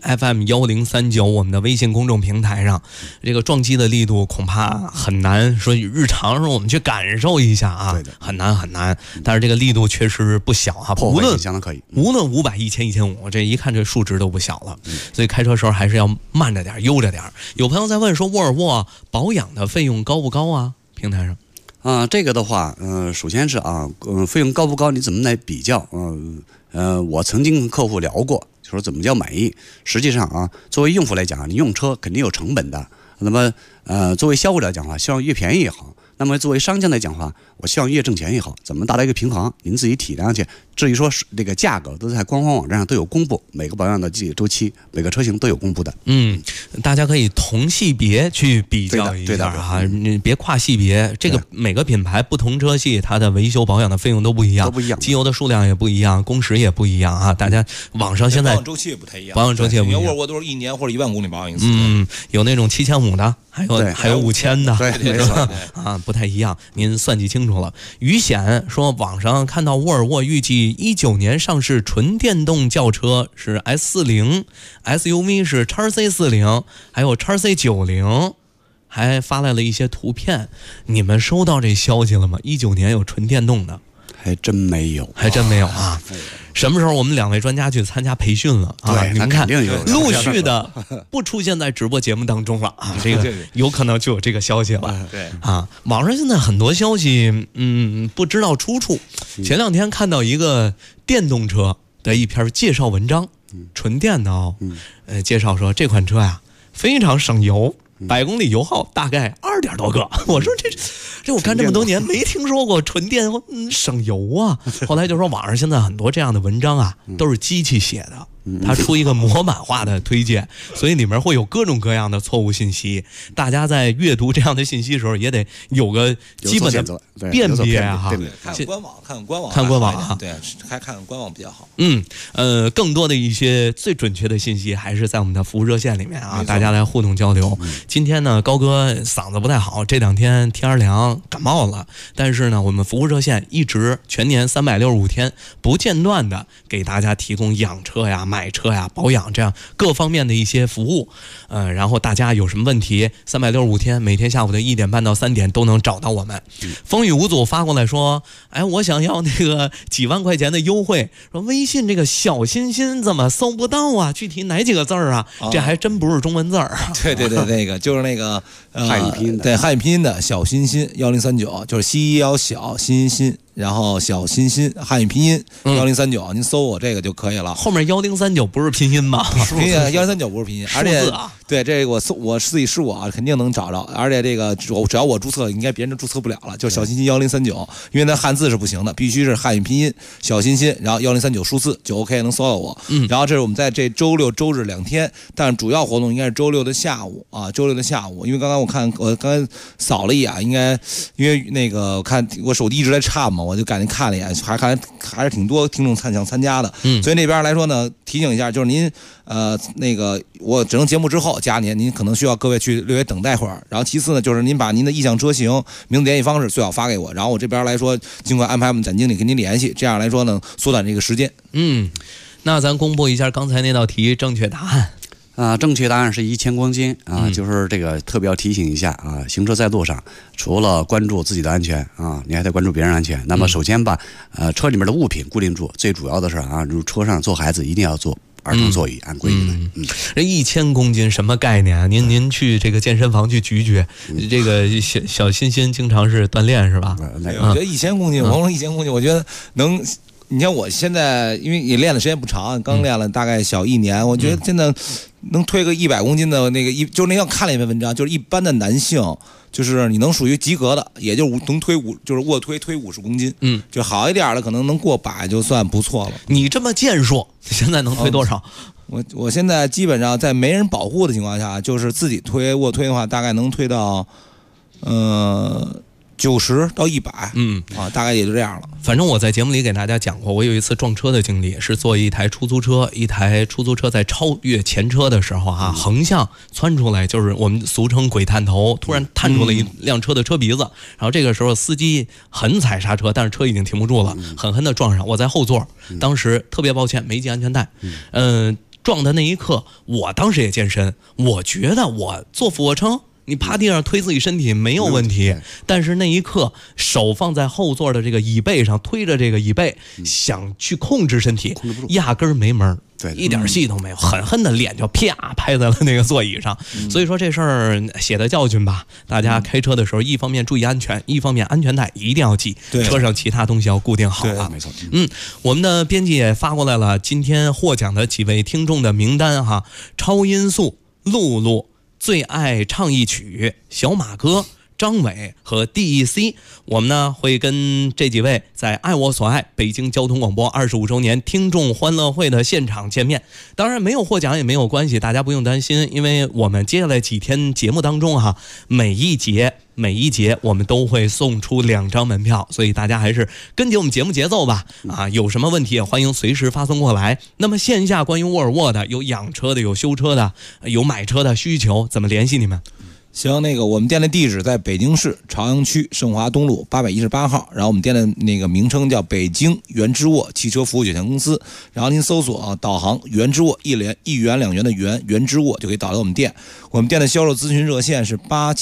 ACFM1039我们的微信公众平台上。这个撞击的力度恐怕很难说日常上我们去感受一下啊，很难很难。但是这个力度确实不小啊， 破坏性相当可以。 无论500、1000、1500，这一看这数值都不小了。所以开车时候还是要慢着点，悠着点。有朋友在问说，沃尔沃保养的费用高不高啊？平台上。 这个的话，首先是费用高不高，你怎么来比较？我曾经跟客户聊过，就说怎么叫满意。实际上作为用户来讲，你用车肯定有成本的。那么作为消费者来讲的话，希望越便宜越好。那么作为商家来讲的话，我希望越挣钱越好，怎么达到一个平衡？您自己体谅去。至于说这个价格，都在官方网站上都有公布，每个保养的周期，每个车型都有公布的。 大家可以同系别去比较一下啊，你别跨系别。这个每个品牌不同车系，它的维修保养的费用都不一样，机油的数量也不一样，工时也不一样啊。大家网上现在保养周期也不太一样， 保养周期也不一样。 沃尔沃都是1年或者1万公里保养一次。 有那种7500的，还有5000的， 对，没错不太一样。您算计清楚了。于显说，网上看到沃尔沃预计19年上市纯电动轿车是 S40， SUV 是 XC40， 还有 XC90， 还发来了一些图片。你们收到这消息了吗？19年有纯电动的？ 还真没有啊！什么时候我们2位专家去参加培训了啊？你们看，陆续的不出现在直播节目当中了啊！这个有可能就有这个消息了。 对网上现在很多消息，不知道出处。前2天看到一个电动车的一篇介绍文章，纯电的介绍说这款车呀非常省油。100公里油耗大概2点多个，我说这我干这么多年没听说过纯电省油啊。后来就说网上现在很多这样的文章都是机器写的，它出一个模板化的推荐，所以里面会有各种各样的错误信息。大家在阅读这样的信息的时候，也得有个基本的辨别啊。 看官网对， 还看官网比较好。 更多的一些最准确的信息还是在我们的服务热线里面啊，大家来互动交流。今天呢，高哥嗓子不太好，这2天天凉感冒了，但是呢，我们服务热线一直全年365天不间断的给大家提供养车呀、买买车呀、保养这样各方面的一些服务。然后大家有什么问题，365天每天下午的1点半到3点都能找到我们。风雨无阻发过来说，哎，我想要那个几万块钱的优惠，说微信这个小心心怎么搜不到啊？具体哪几个字儿啊？这还真不是中文字儿。 对，那个就是那个汉语拼音的， 对，汉语拼音的小心心1039，就是西要小心心。然后小心心汉语拼音1039，您搜我这个就可以了。 后面1039不是拼音吗？ 拼音1039不是拼音，而且对这个我自己试过啊，肯定能找着。而且这个只要我注册，应该别人就注册不了了。就是小心心1039，因为那汉字是不行的，必须是汉语拼音小心心，然后1039数字就 OK 能搜到我。然后这是我们在这周六周日2天，但是主要活动应该是周六的下午啊，周六的下午。因为刚刚我刚才扫了一眼，应该因为那个我看我手机一直在颤嘛。我就赶紧看了一眼，还是挺多听众想参加的，所以那边来说呢，提醒一下，就是您那个我整个节目之后加您可能需要各位去略微等待会儿。然后其次呢，就是您把您的意向车型、名字、联系方式最好发给我，然后我这边来说尽快安排我们展经理跟您联系，这样来说呢缩短这个时间。 那咱公布一下刚才那道题正确答案。 正确答案是1000公斤啊，就是这个特别要提醒一下啊，行车在路上，除了关注自己的安全啊，你还得关注别人安全。那么首先把车里面的物品固定住，最主要的是啊，如车上坐孩子一定要坐儿童座椅，按规矩的。 这1000公斤什么概念啊？您去这个健身房去举，这个小心心经常是锻炼是吧？ 我觉得1000公斤，我说1000公斤，我觉得能。你看我现在，因为你练的时间不长，刚练了大概小1年，我觉得真的能推个100公斤的那个就是那天看了一篇文章，就是一般的男性，就是你能属于及格的，也就能推就是卧推50公斤，就好一点的可能能过100就算不错了。 你这么健硕，现在能推多少？ 我现在基本上在没人保护的情况下，就是自己推卧推的话，大概能推到90到100，大概也就这样了。 反正我在节目里给大家讲过，我有一次撞车的经历，是坐一台出租车在超越前车的时候啊，横向窜出来，就是我们俗称鬼探头，突然探出了一辆车的车鼻子，然后这个时候司机狠踩刹车，但是车已经停不住了，狠狠的撞上，我在后座，当时特别抱歉没系安全带，撞的那一刻，我当时也健身，我觉得我做俯卧撑。你趴地上推自己身体没有问题，但是那一刻手放在后座的这个椅背上，推着这个椅背，想去控制身体，压根儿没门，一点戏都没有，狠狠的脸就啪拍在了那个座椅上。所以说这事儿写的教训吧，大家开车的时候，一方面注意安全，一方面安全带一定要系，车上其他东西要固定好了。 没错。 我们的编辑也发过来了，今天获奖的几位听众的名单哈，超音速、露露。最爱唱一曲，小马哥、张伟和 DEC， 我们呢会跟这几位在爱我所爱北京交通广播25周年听众欢乐会的现场见面。当然没有获奖也没有关系，大家不用担心，因为我们接下来几天节目当中每一节我们都会送出2张门票，所以大家还是跟紧我们节目节奏吧。有什么问题也欢迎随时发送过来。那么线下关于沃尔沃的，有养车的，有修车的，有买车的需求，怎么联系你们？ 行，那个我们店的地址在北京市朝阳区盛华东路818号，然后我们店的那个名称叫北京元之沃汽车服务有限公司，然后您搜索导航元之沃1元2元的元之沃就可以导到我们店。我们店的销售咨询热线是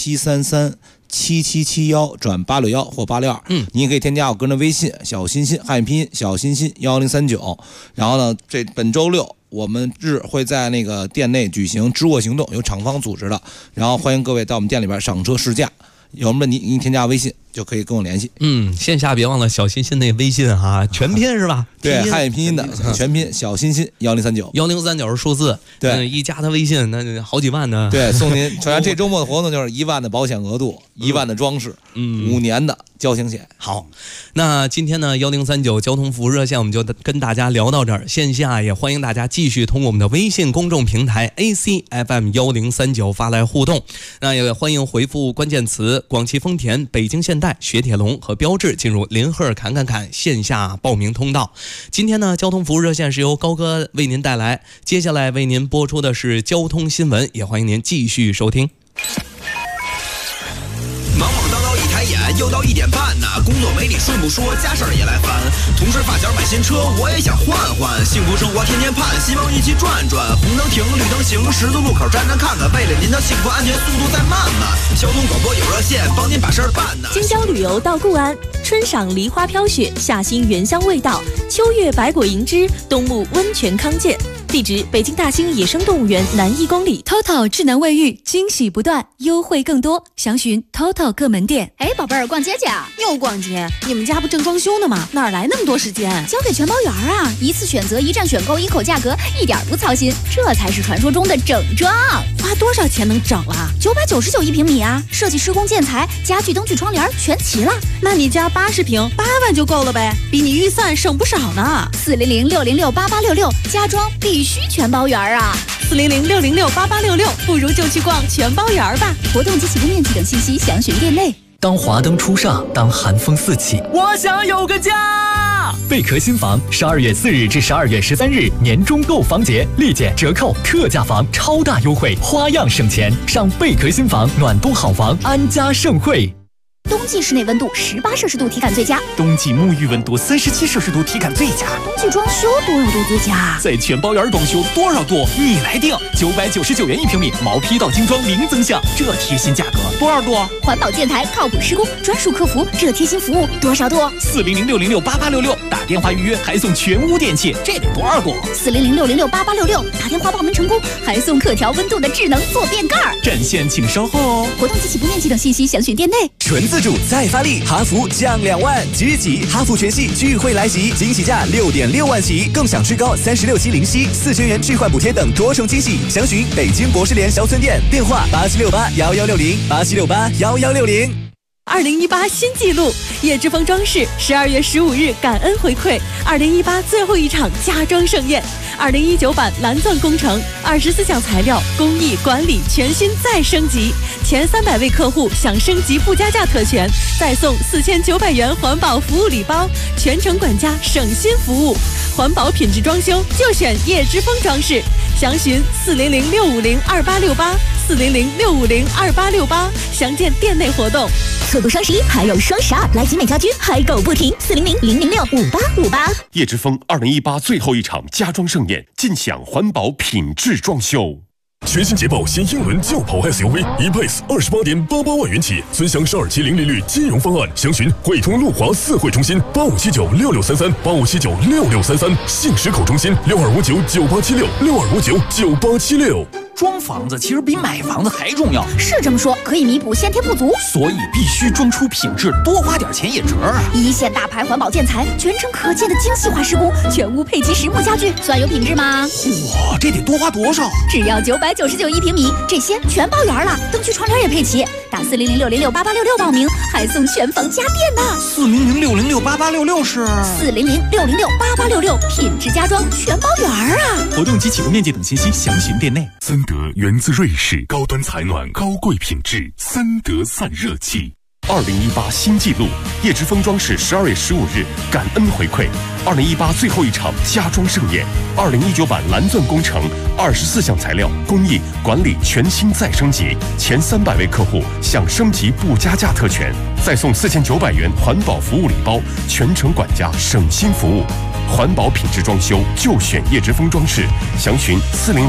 87337771转861或862，您也可以添加我个人的微信小心心汉语拼音小心心1039，然后呢这本周六我们会在那个店内举行知沃行动，由厂方组织的，然后欢迎各位到我们店里边赏车试驾，有什么问题您添加微信就可以跟我联系。 线下别忘了小心心那微信全拼是吧？ 对，汉语拼音的全拼小心心 1039是数字， 对， 一加他微信那好几万呢。 对，送您这周末的活动就是1万的保险额度，1万的装饰，5年的交强险。 好，那今天呢1039交通服务热线我们就跟大家聊到这儿，线下也欢迎大家继续通过我们的微信公众平台 ACFM 1039发来互动，那也欢迎回复关键词广汽丰田、北京现代、雪铁龙和标致进入林赫侃线下报名通道。今天呢交通服务热线是由高哥为您带来，接下来为您播出的是交通新闻，也欢迎您继续收听。 忙忙叨叨一抬眼，又到1点半呢，工作作没你顺不说，家事儿也来烦。同事发小买新车，我也想换换。幸福生活天天盼，希望一起转转。红灯停，绿灯行，十字路口站站看看。为了您的幸福安全，速度再慢慢。交通广播有热线，帮您把事儿办呢。 京郊旅游到固安，春赏梨花飘雪，夏欣原香味道，秋月百果盈枝，冬沐温泉康健。地址：北京大兴野生动物园南1公里。 TOTO 智能卫浴，惊喜不断，优惠更多，详询 TOTO 各门店。 哎，宝贝儿，逛街去啊？ 又逛街？你们家不正装修呢吗？哪来那么多时间？ 交给全包园啊，一次选择，一站选购，一口价格，一点不操心，这才是传说中的整装。 花多少钱能整了 ？999一平米啊，设计施工建材、家具、灯具、窗帘全齐了。 那你家80平，8万就够了呗，比你预算省不少呢。 400-606-8866，家装必须全包园啊 ！400-606-8866，不如就去逛全包园吧。 活动及启动面积等信息详询店内。 当华灯初上，当寒风四起， 我想有个家。 贝壳新房12月4日至12月13日年中购房节，立减折扣，特价房超大优惠，花样省钱。上贝壳新房暖冬好房，安家盛会。 冬季室内温度18摄氏度体感最佳， 冬季沐浴温度37摄氏度体感最佳， 冬季装修多少度最佳？ 在全包园装修多少度你来定，999元一平米，毛坯到精装零增项，这贴心价格多少度？ 环保建材，靠谱施工，专属客服，这贴心服务多少度 ？400-606-8866，打电话预约还送全屋电器，这得多少度 ？400-606-8866，打电话报名成功还送可调温度的智能坐便盖。 占线请稍后哦。 活动及启动面积等信息详询店内。 纯自主再发力，哈弗降2万，即日起哈弗全系聚会来袭，惊喜价6.6万起，更享最高36期零息，4000元置换补贴等多重惊喜。详询北京博士联小村店，电话87681160，87681160。 2018新纪录，叶之峰装饰12月15日感恩回馈2018最后一场家装盛宴，2019版蓝钻工程24项材料工艺管理全新再升级，前300位客户享升级附加价特权，再送4900元环保服务礼包，全程管家省心服务，环保品质装修就选叶之峰装饰。详询400-650-2868，400-650-2868，详见店内活动。 错过双11还有双12，来集美家居嗨购不停，400-006-5858。 叶之峰2018最后一场家装盛宴，尽享环保品质装修。全新捷豹新英伦轿跑 SUV E-Pace 28.88万元起，尊享12期零利率金融方案，详询汇通路华4会中心85796633，85796633，信实口中心62599876，62599876。 装房子其实比买房子还重要， 是这么说，可以弥补先天不足， 所以必须装出品质，多花点钱也值。 一线大牌环保建材，全程可见的精细化施工，全屋配齐实木家具，算有品质吗？ 嚯，这得多花多少？ 只要999一平米，这些全包圆了，灯具窗帘也配齐。打400-606-8866报名，还送全房家电呢。 400-606-8866是 400-606-8866，品质家装全包圆啊！ 活动及启动面积等信息详询店内。 森德源自瑞士，高端采暖，高贵品质，森德散热器。2018新纪录，叶之峰装饰12月15日感恩回馈2018最后一场家装盛宴，2019版蓝钻工程24项材料工艺管理全新再升级，前300位客户享升级不加价特权，再送4900元环保服务礼包，全程管家省心服务。环保品质装修就选叶之峰装饰，详询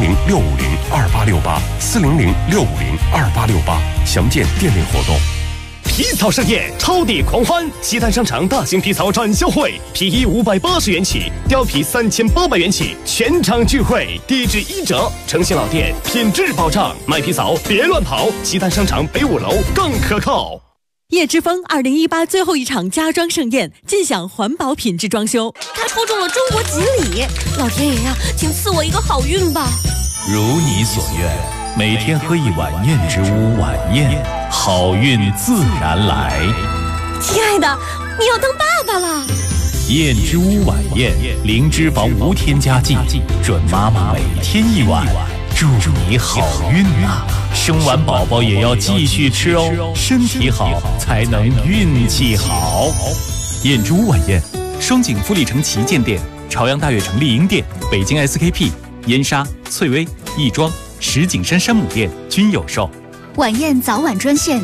400-650-2868，400-650-2868，详见店内活动。 皮草盛宴，超抵狂欢！西单商场大型皮草展销会，皮衣580元起，貂皮3800元起，全场聚会，低至1折，诚信老店，品质保障，买皮草别乱跑，西单商场北5楼更可靠。 叶之峰2018最后一场家装盛宴，尽享环保品质装修。 他抽中了中国锦鲤，老天爷呀，请赐我一个好运吧！ 如你所愿，每天喝一碗燕之屋晚宴，好运自然来。 亲爱的，你要当爸爸了！ 燕之屋晚宴，零脂肪无添加剂，准妈妈每天一碗，祝你好运啊！生完宝宝也要继续吃哦，身体好才能运气好。 燕之屋晚宴，双井富力城旗舰店、朝阳大悦城丽婴店、北京 SKP、燕莎、翠微、亦庄、石景山山姆店均有售。 晚宴早晚专线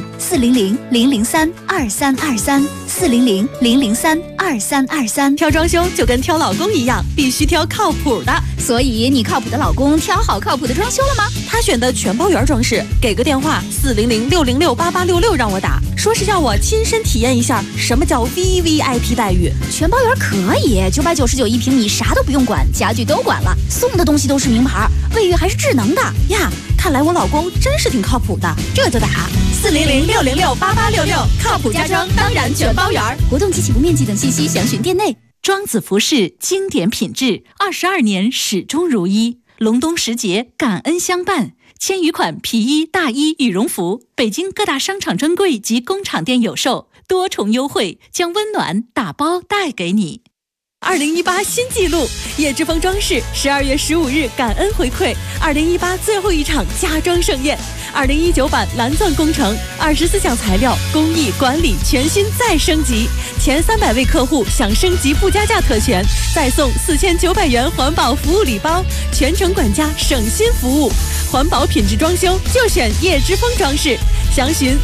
400-003-2323，400-003-2323。 挑装修就跟挑老公一样，必须挑靠谱的。 所以你靠谱的老公挑好靠谱的装修了吗？ 他选的全包圆装饰，给个电话400-606-8866让我打，说是要我亲身体验一下什么叫 VVIP 待遇。 全包圆可以，999一平米，啥都不用管，家具都管了，送的东西都是名牌，卫浴还是智能的呀。看来我老公真是挺靠谱的，这就打400-606-8866，靠谱家装当然全包圆。 活动及起步面积等信息详询店内。 庄子服饰经典品质，22年始终如一。隆冬时节，感恩相伴，千余款皮衣、大衣、羽绒服，北京各大商场专柜及工厂店有售，多重优惠，将温暖打包带给你。 2018新纪录，叶之峰装饰12月15日感恩回馈2018最后一场家装盛宴，2019版蓝钻工程，24项材料工艺管理全新再升级，前300位客户享升级不加价特权，再送4900元环保服务礼包，全程管家省心服务，环保品质装修就选叶之峰装饰，详询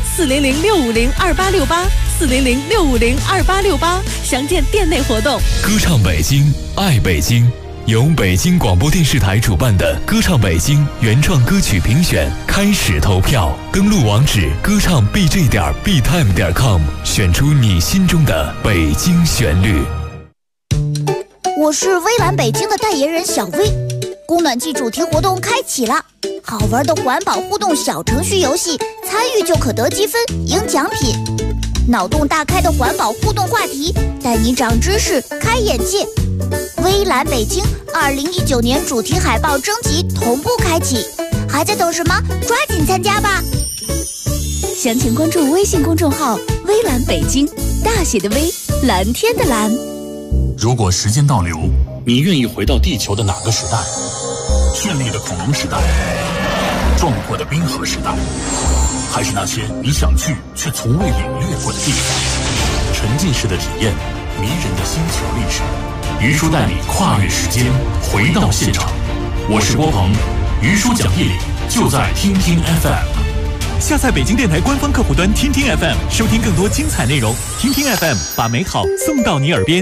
400-650-2868，400-650-2868，详见店内活动。 歌唱北京，爱北京，由北京广播电视台主办的歌唱北京原创歌曲评选开始投票，登录网址歌唱 bj.btime.com， 选出你心中的北京旋律。 我是微蓝北京的代言人小薇，供暖季主题活动开启了，好玩的环保互动小程序游戏，参与就可得积分赢奖品，脑洞大开的环保互动话题，带你长知识开眼界。微蓝北京2019年主题海报征集同步开启，还在等什么？抓紧参加吧！详情关注微信公众号微蓝北京，大写的微，蓝天的蓝。 如果时间倒流，你愿意回到地球的哪个时代？绚丽的恐龙时代，壮阔的冰河时代，还是那些你想去却从未领略过的地方？沉浸式的体验，迷人的星球历史。于叔带你跨越时间，回到现场。我是郭鹏，于叔讲义理就在听听 FM。 下载北京电台官方客户端听听 FM， 收听更多精彩内容。听听 FM， 把美好送到你耳边。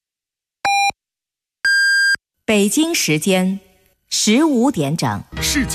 北京时间15点整。